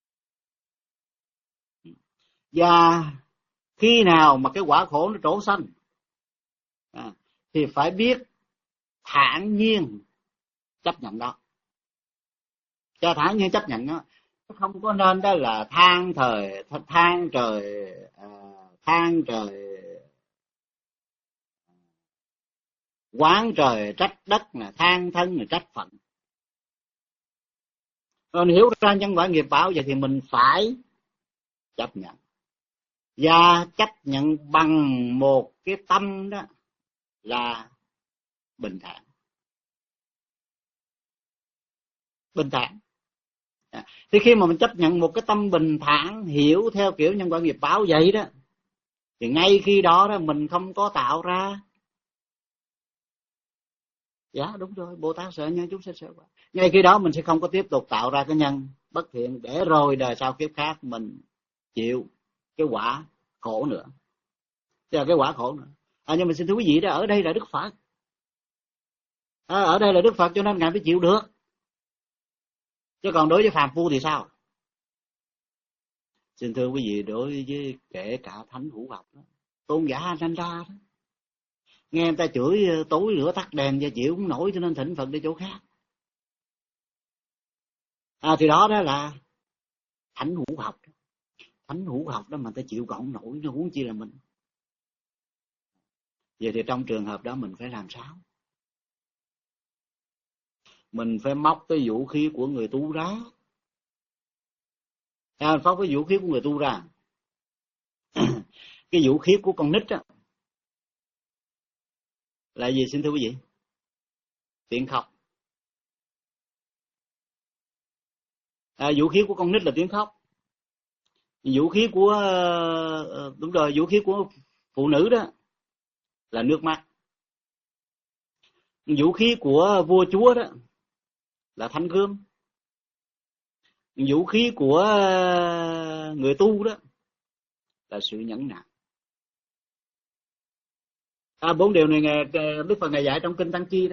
Và khi nào mà cái quả khổ nó trổ sanh à, thì phải biết thản nhiên chấp nhận đó. Cho thản nhiên chấp nhận đó, không có nên đó là than thời than trời à, than trời oán trời trách đất, là than thân là trách phận. Rồi hiểu ra nhân quả nghiệp báo vậy thì mình phải chấp nhận. Và chấp nhận bằng một cái tâm đó là bình thản. Bình thản. À, thì khi mà mình chấp nhận một cái tâm bình thản, hiểu theo kiểu nhân quả nghiệp báo vậy đó, thì ngay khi đó đó mình không có tạo ra. Dạ đúng rồi, Bồ Tát sợ nhân chúng sẽ sợ quả. Ngay khi đó mình sẽ không có tiếp tục tạo ra cái nhân bất thiện, để rồi đời sau kiếp khác mình chịu cái quả khổ nữa. là cái quả khổ nữa. À, nhưng mà xin thưa quý vị đó, ở đây là Đức Phật, à, ở đây là Đức Phật cho nên ngài phải chịu được. Chứ còn đối với phàm phu thì sao? Xin thưa quý vị, đối với kể cả thánh hữu học đó, tôn giả Ananda đó, nghe người ta chửi tối lửa tắt đèn và chịu không nổi cho nên thỉnh Phật đi chỗ khác. À, thì đó đó là thánh hữu học. Thánh hữu học đó mà ta chịu còn không nổi, nó huống chi là mình. Vậy thì trong trường hợp đó mình phải làm sao? Mình phải móc cái vũ khí của người tu ra. À, móc cái vũ khí của người tu ra. Cái vũ khí của con nít á là gì xin thưa quý vị? Tiếng khóc. À, vũ khí của con nít là tiếng khóc. Vũ khí của đúng rồi, vũ khí của phụ nữ đó là nước mắt. Vũ khí của vua chúa đó là thanh gươm. Vũ khí của người tu đó là sự nhẫn nại. À, bốn điều này ngài, Đức Phật ngài dạy trong kinh Tăng Chi đó.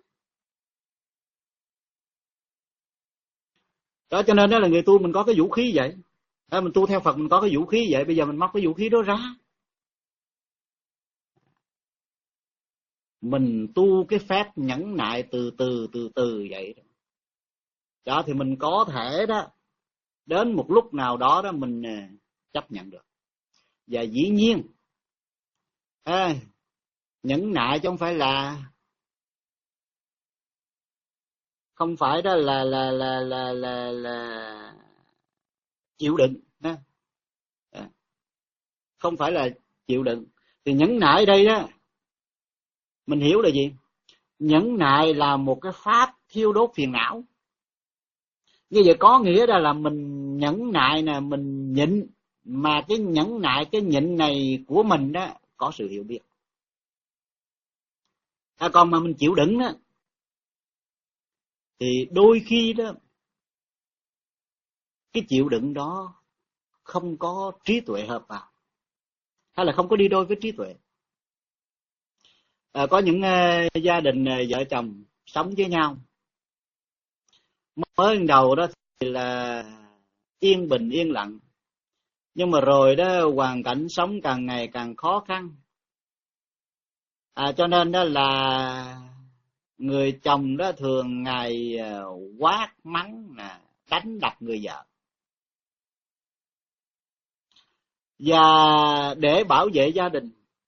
Đó cho nên đó là người tu mình có cái vũ khí vậy. À, mình tu theo Phật mình có cái vũ khí vậy, bây giờ mình móc cái vũ khí đó ra. Mình tu cái phép nhẫn nại từ từ từ từ vậy đó. Đó thì mình có thể đó đến một lúc nào đó đó mình chấp nhận được. Và dĩ nhiên à, nhẫn nại chứ không phải là không phải đó là là là là là, là chịu đựng ha. À, không phải là chịu đựng. Thì nhẫn nại ở đây đó mình hiểu là gì? Nhẫn nại là một cái pháp thiêu đốt phiền não. Như vậy có nghĩa là, là mình nhẫn nại nè, mình nhịn, mà cái nhẫn nại, cái nhịn này của mình đó có sự hiểu biết. À, còn mà mình chịu đựng đó thì đôi khi đó cái chịu đựng đó không có trí tuệ hợp vào, hay là không có đi đôi với trí tuệ. À, có những uh, gia đình uh, vợ chồng sống với nhau, mới đầu đó thì là yên bình yên lặng, nhưng mà rồi đó hoàn cảnh sống càng ngày càng khó khăn. À, cho nên đó là người chồng đó thường ngày quát mắng, đánh đập người vợ. Và để bảo vệ gia đình,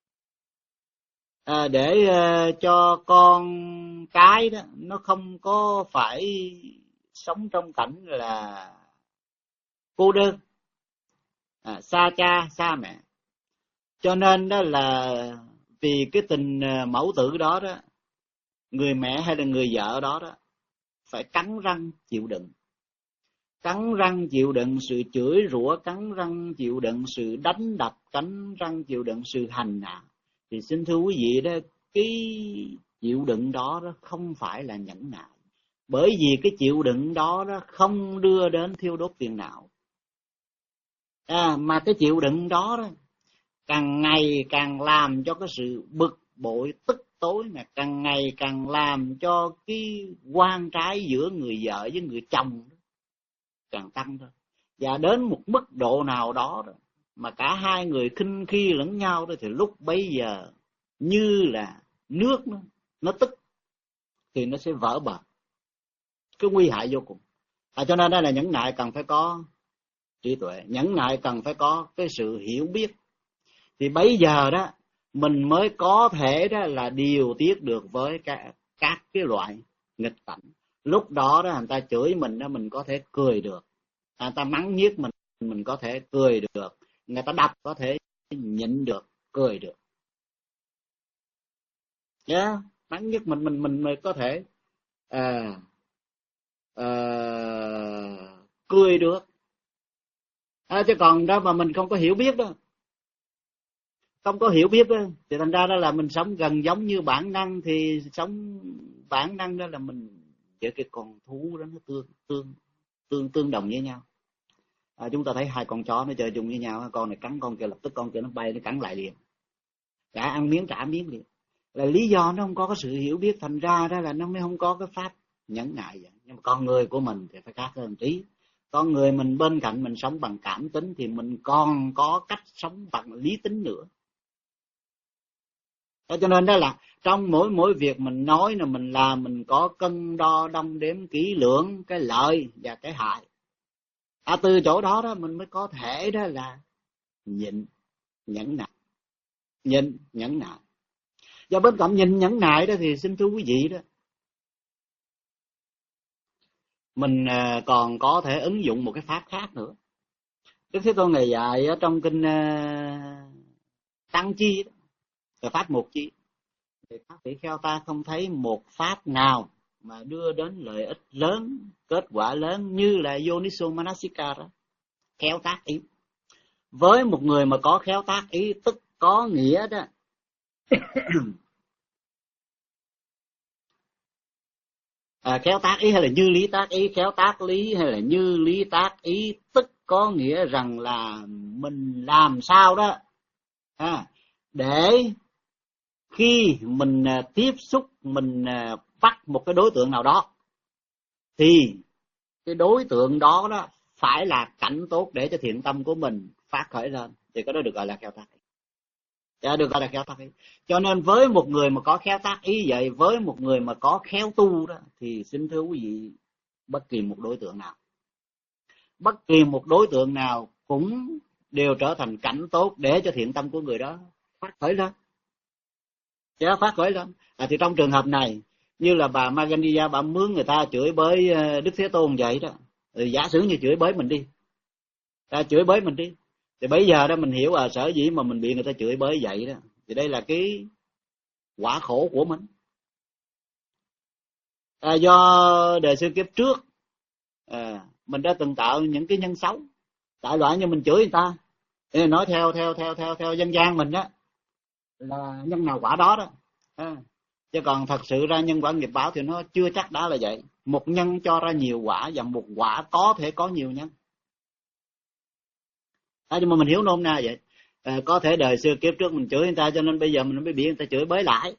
à, để uh, cho con cái đó nó không có phải sống trong cảnh là cô đơn, à, xa cha xa mẹ, cho nên đó là vì cái tình mẫu tử đó đó, người mẹ hay là người vợ đó đó phải cắn răng chịu đựng, cắn răng chịu đựng sự chửi rủa, cắn răng chịu đựng sự đánh đập, cắn răng chịu đựng sự hành hạ. Thì xin thưa quý vị đó, cái chịu đựng đó đó không phải là nhẫn nại, bởi vì cái chịu đựng đó đó không đưa đến thiêu đốt phiền não. À, mà cái chịu đựng đó đó càng ngày càng làm cho cái sự bực bội tức tối này càng ngày càng làm cho cái oan trái giữa người vợ với người chồng càng tăng thôi. Và đến một mức độ nào đó, đó mà cả hai người khinh khi lẫn nhau đó, thì lúc bấy giờ như là nước nó, nó tức thì nó sẽ vỡ bờ, cái nguy hại vô cùng. À, cho nên đây là nhẫn nại cần phải có trí tuệ, nhẫn nại cần phải có cái sự hiểu biết. Thì bây giờ đó mình mới có thể đó là điều tiết được với các, các cái loại nghịch cảnh. Lúc đó đó người ta chửi mình đó mình có thể cười được, người ta mắng nhiếc mình mình có thể cười được, người ta đập có thể nhịn được, cười được. Yeah, mắng nhiếc mình mình mình mới có thể à, à, cười được. À, chứ còn đó mà mình không có hiểu biết đó, không có hiểu biết đó, thì thành ra đó là mình sống gần giống như bản năng, thì sống bản năng đó là mình với cái con thú đó nó tương tương tương tương đồng với nhau. À, chúng ta thấy hai con chó nó chơi chung với nhau, con này cắn con kia lập tức con kia nó bay nó cắn lại liền. Trả ăn miếng trả miếng liền. Là lý do nó không có cái sự hiểu biết, thành ra đó là nó mới không có cái pháp nhẫn nại vậy. Nhưng mà con người của mình thì phải khác hơn tí. Con người mình bên cạnh mình sống bằng cảm tính thì mình còn có cách sống bằng lý tính nữa. Cho nên đó là trong mỗi mỗi việc mình nói là mình làm, mình có cân đo đong đếm kỹ lưỡng cái lợi và cái hại. À, từ chỗ đó đó mình mới có thể đó là nhịn, nhẫn nại, nhịn, nhẫn nại. Và bên cạnh nhịn nhẫn nại đó thì xin thưa quý vị đó, mình còn có thể ứng dụng một cái pháp khác nữa. Đức Thế Tôn ngày dạy ở trong kinh Tăng Chi đó, là pháp một chi. Thì các vị kheo ta không thấy một pháp nào mà đưa đến lợi ích lớn, kết quả lớn như là Yoniso Manasika đó, khéo tác ý. Với một người mà có khéo tác ý, tức có nghĩa đó à, khéo tác ý hay là như lý tác ý, khéo tác lý hay là như lý tác ý, tức có nghĩa rằng là mình làm sao đó à, để khi mình tiếp xúc, mình bắt một cái đối tượng nào đó thì cái đối tượng đó đó phải là cảnh tốt để cho thiện tâm của mình phát khởi lên, thì cái đó được gọi là khéo tác ý. Dạ, được gọi là khéo tác ý. Cho nên với một người mà có khéo tác ý vậy, với một người mà có khéo tu đó, thì xin thưa quý vị, bất kỳ một đối tượng nào, bất kỳ một đối tượng nào cũng đều trở thành cảnh tốt để cho thiện tâm của người đó phát khởi lên. Dạ, phát khởi lên. À, thì trong trường hợp này, như là bà Maganiya, bà mướn người ta chửi bới Đức Thế Tôn vậy đó. Thì giả sử như chửi bới mình đi. À, chửi bới mình đi. Thì bây giờ đó mình hiểu à, sở dĩ mà mình bị người ta chửi bới vậy đó. Thì đây là cái quả khổ của mình. À, do đời xưa kiếp trước, à, mình đã từng tạo những cái nhân xấu. Đại loại như mình chửi người ta. Thì nói theo theo theo theo theo dân gian mình đó, là nhân nào quả đó đó. À, chứ còn thật sự ra nhân quả nghiệp báo thì nó chưa chắc đã là vậy. Một nhân cho ra nhiều quả, và một quả có thể có nhiều nhân. À, nhưng mà mình hiểu nôm na vậy. À, có thể đời xưa kiếp trước mình chửi người ta, cho nên bây giờ mình mới bị người ta chửi bới lại.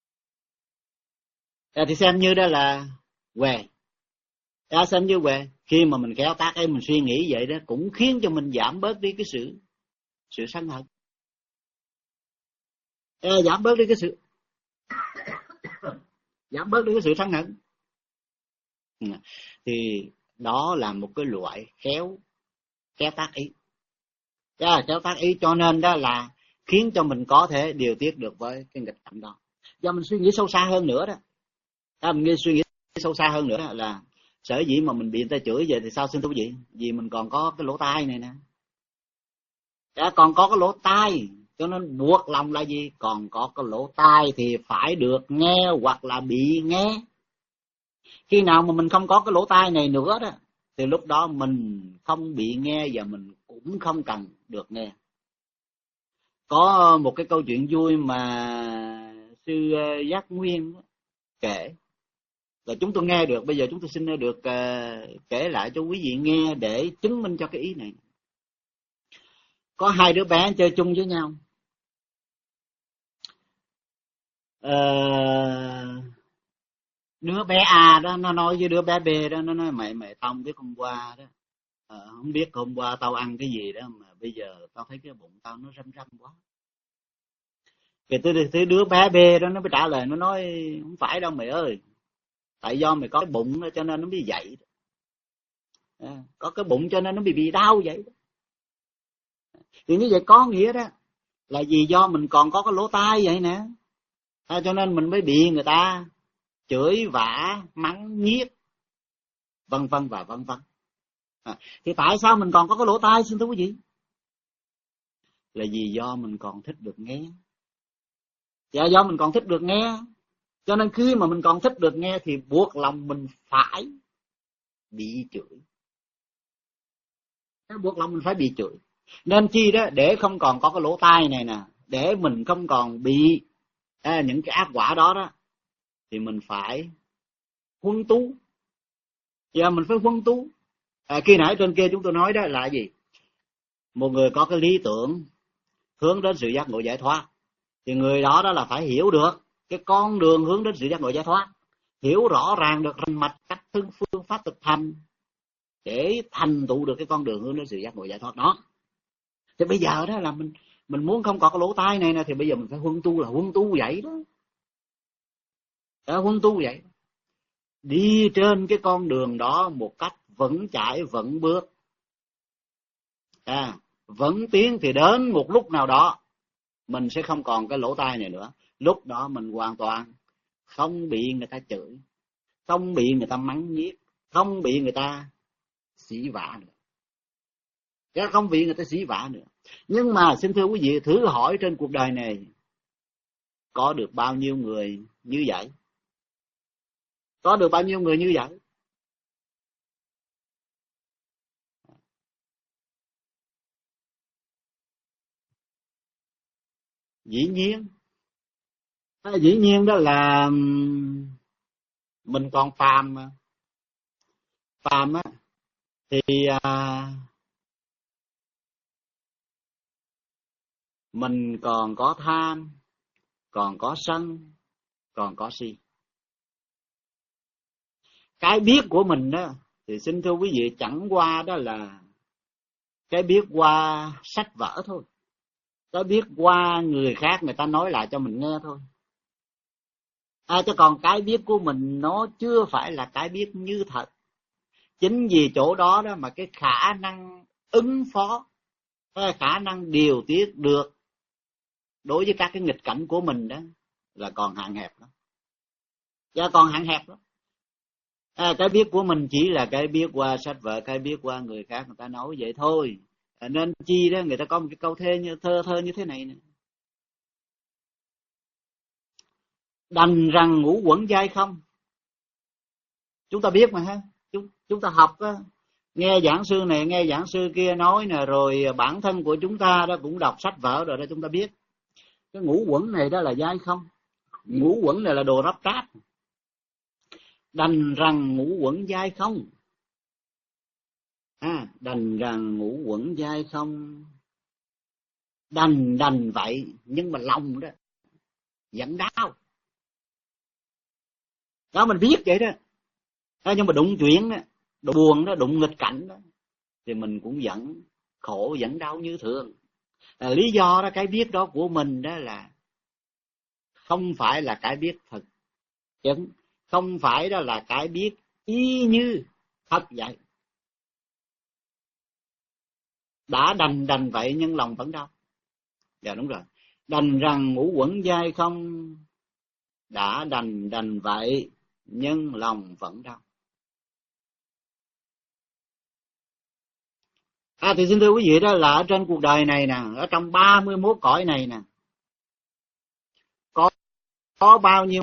À, thì xem như đó là què. À, xem như què. Khi mà mình khéo tác ấy, mình suy nghĩ vậy đó, cũng khiến cho mình giảm bớt đi cái sự sự sân hận. À, giảm bớt đi cái sự giảm bớt đi cái sự sân hận. Thì đó là một cái loại khéo khéo tác ý. À, khéo tác ý cho nên đó là khiến cho mình có thể điều tiết được với cái nghịch cảnh đó. Do mình suy nghĩ sâu xa hơn nữa đó. À, mình suy nghĩ sâu xa hơn nữa đó là sở dĩ mà mình bị người ta chửi vậy thì sao xin thú vị? Vì mình còn có cái lỗ tai này nè. À, còn có cái lỗ tai, cho nên buộc lòng là gì? Còn có cái lỗ tai thì phải được nghe hoặc là bị nghe. Khi nào mà mình không có cái lỗ tai này nữa đó, thì lúc đó mình không bị nghe và mình cũng không cần được nghe. Có một cái câu chuyện vui mà sư Giác Nguyên kể, là chúng tôi nghe được, bây giờ chúng tôi xin được uh, kể lại cho quý vị nghe để chứng minh cho cái ý này. Có hai đứa bé chơi chung với nhau. Uh, đứa bé A đó nó nói với đứa bé B đó, nó nói mày mày tao không biết hôm qua đó, uh, không biết hôm qua tao ăn cái gì đó mà bây giờ tao thấy cái bụng tao nó râm râm quá. Thì tới đứa bé B đó nó mới trả lời, nó nói không phải đâu mày ơi, tại do mày có cái bụng cho nên nó bị vậy. À, có cái bụng cho nên nó bị bị đau vậy. Thì như vậy có nghĩa đó là vì do mình còn có cái lỗ tai vậy nè, à, cho nên mình mới bị người ta chửi vả mắng nhiếc vân vân và vân vân. À, thì tại sao mình còn có cái lỗ tai xin thưa quý vị? Là vì do mình còn thích được nghe. Dạ, do mình còn thích được nghe, cho nên khi mà mình còn thích được nghe thì buộc lòng mình phải bị chửi. Buộc lòng mình phải bị chửi. Nên chi đó, để không còn có cái lỗ tai này nè, để mình không còn bị à, những cái ác quả đó đó, thì mình phải huân tú. Dạ, mình phải huân tú. À, khi nãy trên kia chúng tôi nói đó là gì? Một người có cái lý tưởng hướng đến sự giác ngộ giải thoát, thì người đó đó là phải hiểu được cái con đường hướng đến sự giác ngộ giải thoát, hiểu rõ ràng được rành mạch cách thức phương pháp thực hành để thành tựu được cái con đường hướng đến sự giác ngộ giải thoát đó. Thì bây giờ đó là mình mình muốn không có cái lỗ tai này nè, thì bây giờ mình phải huân tu, là huân tu vậy đó. Đó, huân tu vậy. Đi trên cái con đường đó một cách vững chãi, vững bước. À, vẫn tiến thì đến một lúc nào đó mình sẽ không còn cái lỗ tai này nữa. Lúc đó mình hoàn toàn không bị người ta chửi, không bị người ta mắng nhiếc, không bị người ta xỉ vả nữa. Cái không bị người ta xỉ vả nữa. Nhưng mà xin thưa quý vị, thử hỏi trên cuộc đời này có được bao nhiêu người như vậy? Có được bao nhiêu người như vậy? Dĩ nhiên, dĩ nhiên đó là mình còn phàm mà. Phàm á thì à, mình còn có tham, còn có sân, còn có si. Cái biết của mình đó thì xin thưa quý vị, chẳng qua đó là cái biết qua sách vở thôi, cái biết qua người khác người ta nói lại cho mình nghe thôi. À, chứ còn cái biết của mình nó chưa phải là cái biết như thật. Chính vì chỗ đó đó mà cái khả năng ứng phó, cái khả năng điều tiết được đối với các cái nghịch cảnh của mình đó là còn hạn hẹp lắm. Chứ còn hạn hẹp lắm. À, cái biết của mình chỉ là cái biết qua sách vở, cái biết qua người khác người ta nói vậy thôi. À, nên chi đó người ta có một cái câu thơ như thơ thơ như thế này nè: đành rằng ngũ quẩn dai không. Chúng ta biết mà ha, chúng chúng ta học á, nghe giảng sư này nghe giảng sư kia nói nè, rồi bản thân của chúng ta đó cũng đọc sách vở rồi đó, chúng ta biết cái ngũ quẩn này đó là dai không. Ngũ quẩn này là đồ rắp ráp. Đành rằng ngũ quẩn dai không. À, đành rằng ngũ quẩn dai không. Đành đành vậy nhưng mà lòng đó vẫn đau. Đó, mình biết vậy đó. Đó, nhưng mà đụng chuyện đó, đụng buồn đó, đụng nghịch cảnh đó thì mình cũng vẫn khổ, vẫn đau như thường. À, lý do đó, cái biết đó của mình đó là không phải là cái biết thực chứng, không phải đó là cái biết y như thật vậy. Đã đành đành vậy nhưng lòng vẫn đau. Dạ đúng rồi. Đành rằng ngũ quẩn dai không. Đã đành đành vậy nhưng lòng vẫn đau. À, thì xin thưa quý vị đó là ở trên cuộc đời này nè, ở trong ba mươi mốt cõi này nè, có có bao nhiêu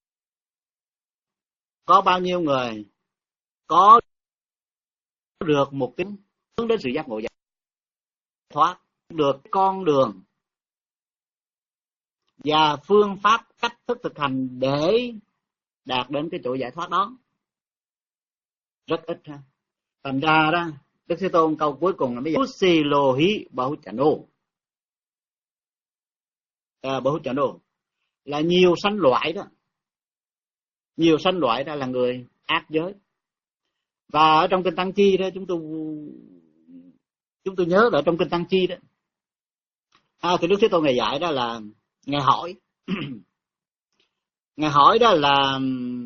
có bao nhiêu người có được một cái hướng đến sự giác ngộ giải thoát, được con đường và phương pháp cách thức thực hành để đạt đến cái chỗ giải thoát đó? Rất ít ha. Thành ra đó, Đức Thế Tôn câu cuối cùng là bây giờ Usilohi Bahuchano. À, Bahuchano là nhiều sanh loại đó. Nhiều sanh loại đó là người ác giới. Và ở trong kinh Tăng Chi đó, chúng tôi chúng tôi nhớ là ở trong kinh Tăng Chi đó, à, thì Đức Thế Tôn Ngài dạy đó là Ngài hỏi Ngài hỏi đó là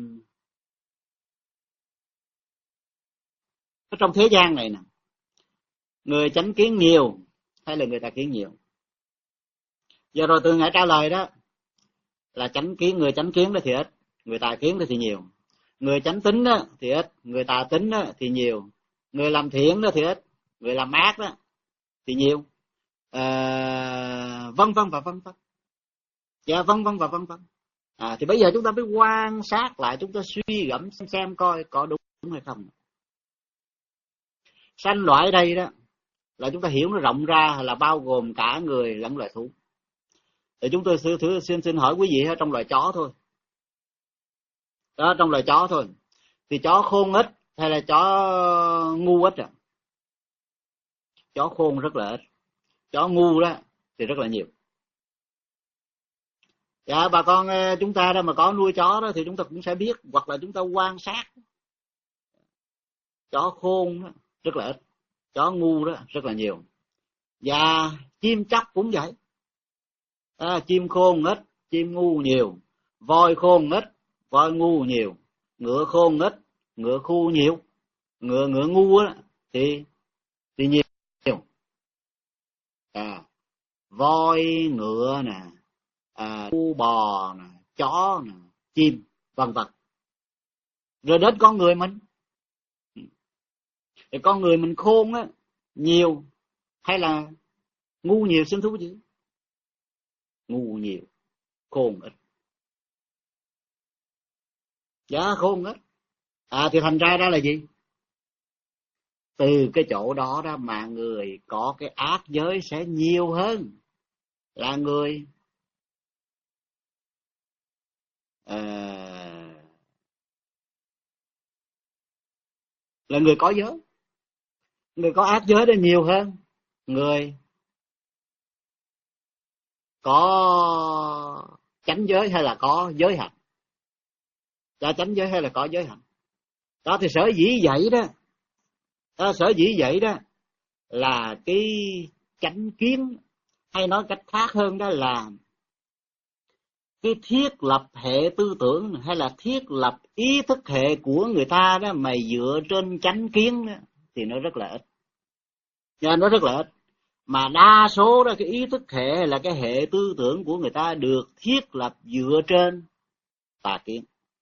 ở trong thế gian này nè, người chánh kiến nhiều hay là người tà kiến nhiều? Giờ rồi từ Ngài trả lời đó là chánh kiến, người chánh kiến đó thì ít, người tà kiến đó thì nhiều. Người chánh tính đó thì ít, người tà tính đó thì nhiều. Người làm thiện đó thì ít, người làm ác đó thì nhiều. À, vân vân và vân vân. Dạ, vân vân và vân vân. À, thì bây giờ chúng ta mới quan sát lại, chúng ta suy gẫm xem, xem coi có đúng hay không. Sanh loại ở đây đó là chúng ta hiểu nó rộng ra là bao gồm cả người lẫn loài thú. Thì chúng tôi thử xin xin hỏi quý vị, trong loài chó thôi, đó, trong loài chó thôi, thì chó khôn ít hay là chó ngu ít à? Chó khôn rất là ít, chó ngu đó thì rất là nhiều. Dạ, bà con chúng ta đó mà có nuôi chó đó thì chúng ta cũng sẽ biết, hoặc là chúng ta quan sát. Chó khôn đó rất là ít, chó ngu đó rất là nhiều. Và chim chóc cũng vậy. À, chim khôn ít, chim ngu nhiều. Voi khôn ít, voi ngu nhiều. Ngựa khôn ít, ngựa ngu nhiều. Ngựa ngựa ngu á thì thì nhiều. À, voi, ngựa nè, à, ngu, bò nè, chó nè, chim, vân vân. Rồi đến con người mình. Thì con người mình khôn á nhiều hay là ngu nhiều, xin thú chứ? Ngu nhiều, khôn ít. Dạ, khôn ít. À thì thành ra đó là gì? Từ cái chỗ đó đó mà người có cái ác giới sẽ nhiều hơn là người à, là người có giới. Người có ác giới đó nhiều hơn người có chánh giới hay là có giới hạnh. Là chánh giới hay là có giới hạnh. Đó thì sở dĩ vậy đó, đó sở dĩ vậy đó là cái chánh kiến, hay nói cách khác hơn đó là cái thiết lập hệ tư tưởng hay là thiết lập ý thức hệ của người ta đó mà dựa trên chánh kiến đó, thì nó rất là ít. Và nó rất là ít. Mà đa số đó cái ý thức hệ hay là cái hệ tư tưởng của người ta được thiết lập dựa trên tà kiến.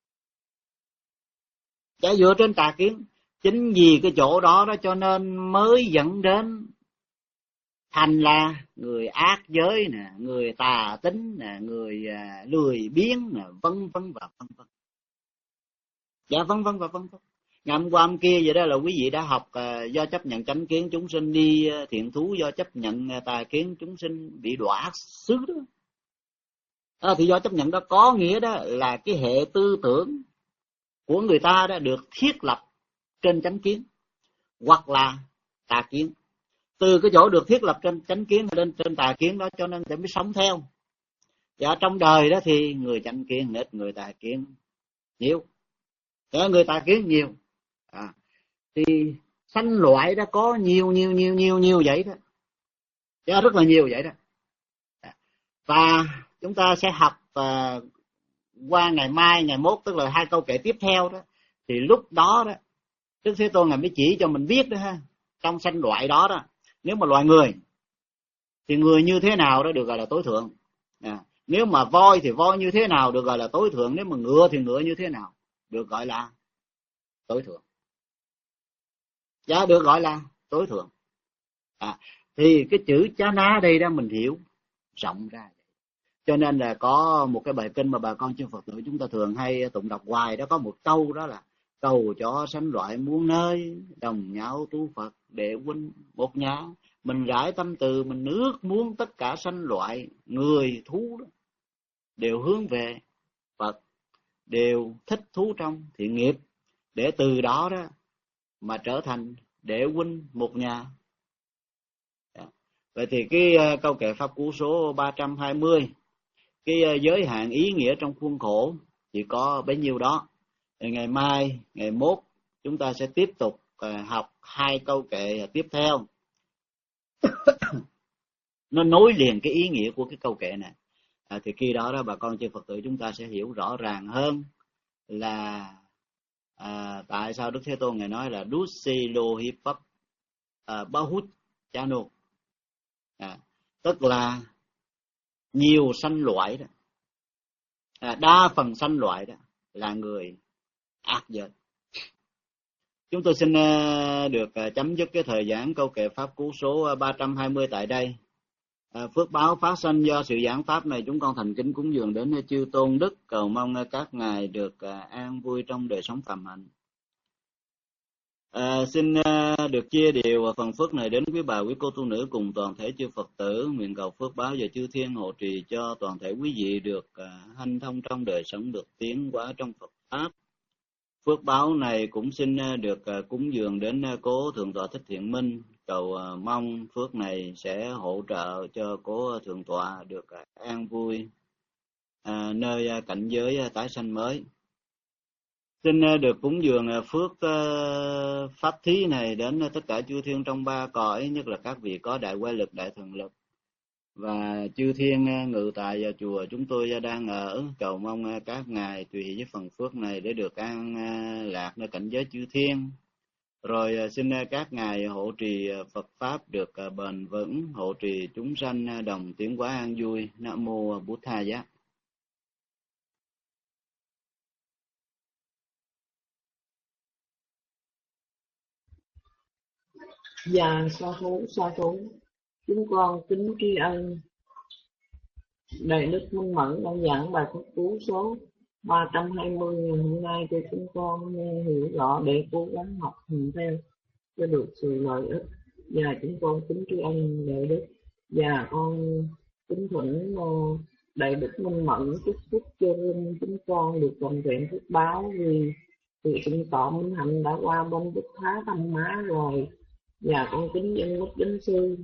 Đã dựa trên tà kiến. Chính vì cái chỗ đó đó cho nên mới dẫn đến thành là người ác giới nè, người tà tính nè, người à, lười biếng nè, vân vân và vân vân. Dạ vân vân và vân vân. Ngày hôm qua hôm kia vậy đó là quý vị đã học à, do chấp nhận chánh kiến chúng sinh đi thiện thú, do chấp nhận à, tà kiến chúng sinh bị đọa xứ đó. À, thì do chấp nhận đó có nghĩa đó là cái hệ tư tưởng của người ta đã được thiết lập trên chánh kiến hoặc là tà kiến. Từ cái chỗ được thiết lập trên chánh kiến lên trên tà kiến đó cho nên để mới sống theo. Và trong đời đó thì người chánh kiến ít, người tà kiến nhiều. Và người tà kiến nhiều. À, thì sanh loại đó có nhiều nhiều nhiều nhiều nhiều vậy đó. Và rất là nhiều vậy đó. Và chúng ta sẽ học uh, qua ngày mai, ngày mốt, tức là hai câu kệ tiếp theo đó. Thì lúc đó đó Đức Thế Tôn Ngài mới chỉ cho mình biết đó ha. Trong sanh loại đó đó, nếu mà loài người thì người như thế nào đó được gọi là tối thượng. À, nếu mà voi thì voi như thế nào được gọi là tối thượng. Nếu mà ngựa thì ngựa như thế nào được gọi là tối thượng. Dạ, được gọi là tối thượng. À, thì cái chữ chá ná đây đó mình hiểu rộng ra. Cho nên là có một cái bài kinh mà bà con chư Phật tử chúng ta thường hay tụng đọc hoài đó, có một câu đó là: cầu cho sanh loại muôn nơi, đồng nhau tu Phật để huynh một nhà. Mình rải tâm từ, mình ước muốn tất cả sanh loại, người thú đó, đều hướng về Phật, đều thích thú trong thiện nghiệp, để từ đó đó mà trở thành đệ huynh một nhà. Vậy thì cái uh, câu kệ pháp cú số ba trăm hai mươi, cái uh, giới hạn ý nghĩa trong khuôn khổ chỉ có bấy nhiêu đó. Thì ngày mai, ngày mốt chúng ta sẽ tiếp tục uh, học hai câu kệ tiếp theo. Nó nối liền cái ý nghĩa của cái câu kệ này. À, thì khi đó đó bà con chư Phật tử chúng ta sẽ hiểu rõ ràng hơn là à, tại sao Đức Thế Tôn Ngài nói là Dusi Lohipap à, Bahut Chano, à, tức là nhiều sanh loại đó, à, đa phần sanh loại đó là người ác giới. Chúng tôi xin uh, được uh, chấm dứt cái thời giảng câu kệ pháp cú số uh, ba trăm hai mươi tại đây. À, phước báo phát sanh do sự giảng pháp này chúng con thành kính cúng dường đến chư tôn đức, cầu mong các ngài được uh, an vui trong đời sống phàm hạnh. À, xin uh, được chia đều phần phước này đến quý bà quý cô tu nữ cùng toàn thể chư Phật tử, nguyện cầu phước báo và chư thiên hộ trì cho toàn thể quý vị được uh, hanh thông trong đời sống, được tiến hóa trong Phật pháp. Phước báo này cũng xin được uh, cúng dường đến uh, cố thượng tọa Thích Thiện Minh, cầu uh, mong phước này sẽ hỗ trợ cho cố thượng tọa được uh, an vui à, nơi à, cảnh giới à, tái sanh mới. Xin à, được cúng dường à, phước à, pháp thí này đến à, tất cả chư thiên trong ba cõi, nhất là các vị có đại quay lực, đại thần lực và chư thiên à, ngự tại à, chùa chúng tôi à, đang ở, cầu mong à, các ngài tùy với phần phước này để được an à, lạc nơi cảnh giới chư thiên. Rồi à, xin à, các ngài hộ trì à, Phật pháp được à, bền vững, hộ trì chúng sanh à, đồng tiến hóa an vui. Nam mô Bụt Tha Giá. Dạ sa thú sa thú, chúng con kính tri ân Đại Đức Minh Mẫn đã giảng bài pháp cú số ba trăm hai mươi ngày hôm nay cho chúng con nghe hiểu rõ để cố gắng học hành theo cho được sự lợi ích. Và chúng con kính tri ân Đại Đức, và con kính thỉnh uh, Đại Đức Minh Mẫn chúc phúc cho chúng con được trọn vẹn phước báo vì sự sinh tọ minh hạnh đã qua bên Bích Thá Tâm Má rồi. Và con kính dân Quốc Chánh Sư.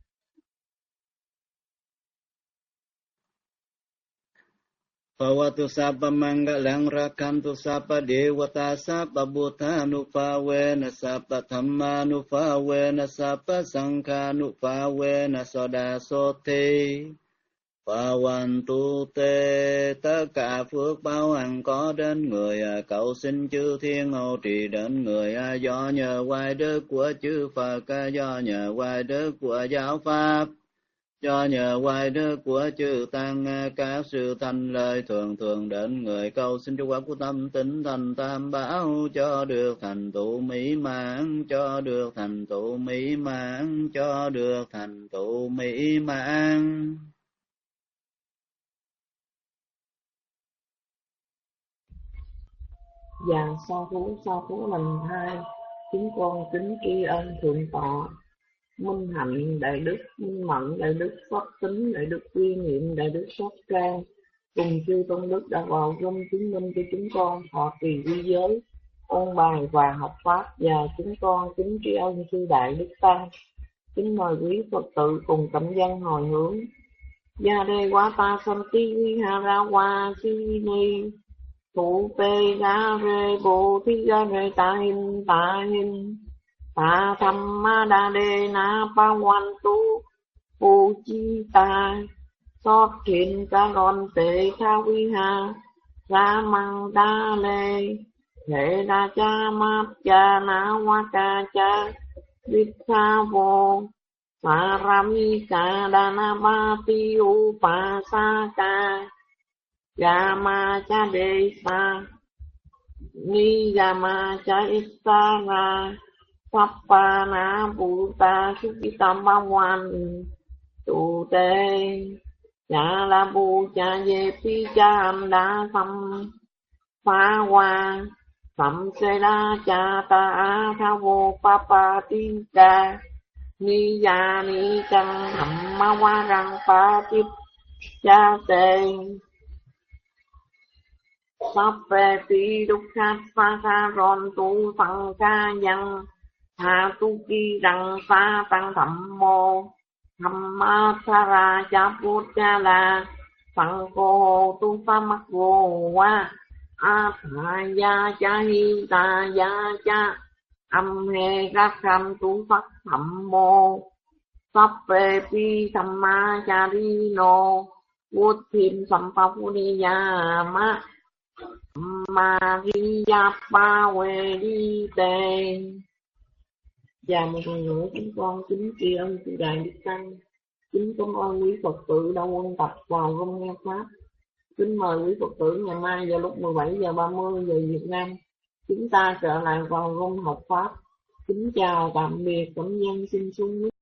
Bhavatu sabba mangalang rakantu sabba devata sabba bhutanupavena sabba dhammanupavena sabba sankhanupavena sodasote. Bhavantu te, tất cả phước báo hằng có đến người cầu xin chư thiên hộ trì đến người do nhờ oai đức của chư Phật, do nhờ oai đức của giáo pháp, do nhờ oai đức của chư tăng, các sư thanh lời thường thường đến người cầu xin chúc quả của tâm tính thành tam bảo, cho được thành tựu mỹ mãn, cho được thành tựu mỹ mãn, cho được thành tựu mỹ mãn. Và sa thú sa thú lần hai, chúng con kính tri ân thượng tọa Minh Hạnh Đại Đức Minh Mẫn Đại Đức Pháp Tính Đại Đức Quy Niệm Đại Đức Sóc Trang cùng chư tôn đức đã vào rung chứng minh cho chúng con thọ trì quy giới, ôn bài và học pháp. Và chúng con kính tri ân chư Đại Đức Tăng. Kính mời quý Phật tử cùng cảm dân hồi hướng. Gia đề quá ta sanh ti vi ha ra qua si ni thủ tê ra rê bồ thi ra rê ta hin ta hin ta tham ma đa đề na pa quan tu phu chi ta sót thiện ca ron tệ kha vi ha ra măng đa lê thể đa cha mát cha na hoa ca cha vít kha vô sa rami ca đa na ba ti u pa sa ca Yama cha đề sa ni yama cha isara sappa na bhuta sukhitam bhavan tu te cha la bu cha ye pi cha amda sam pha hoa sam se la cha ta a tha vô pa pa ti ca ni ya ni chang tham ma wa rang pa tip cha te sắp về ti đúc khát pha kha ron tu phăng ca dân tha tu ki đăng pha tăng thẩm mô thẩm ma tha ra cha bút cha la phăng cô tu pha mắc vô qua a tha ya cha hi ta ya cha âm he các kham tu phát thẩm mô sắp về pi thẩm ma cha đi nô bút thêm sầm pa phu ni ya ma Maria Pawe đi tề. Và một lần nữa chúng con kính tri ân chư Đại Đức Tăng, kính cảm ơn quý Phật tử đã quân tập vào rung nghe pháp. Kính mời quý Phật tử ngày mai vào lúc mười bảy giờ ba mươi giờ Việt Nam chúng ta trở lại vào rung học pháp. Kính chào tạm biệt, cảm ơn xin xuống.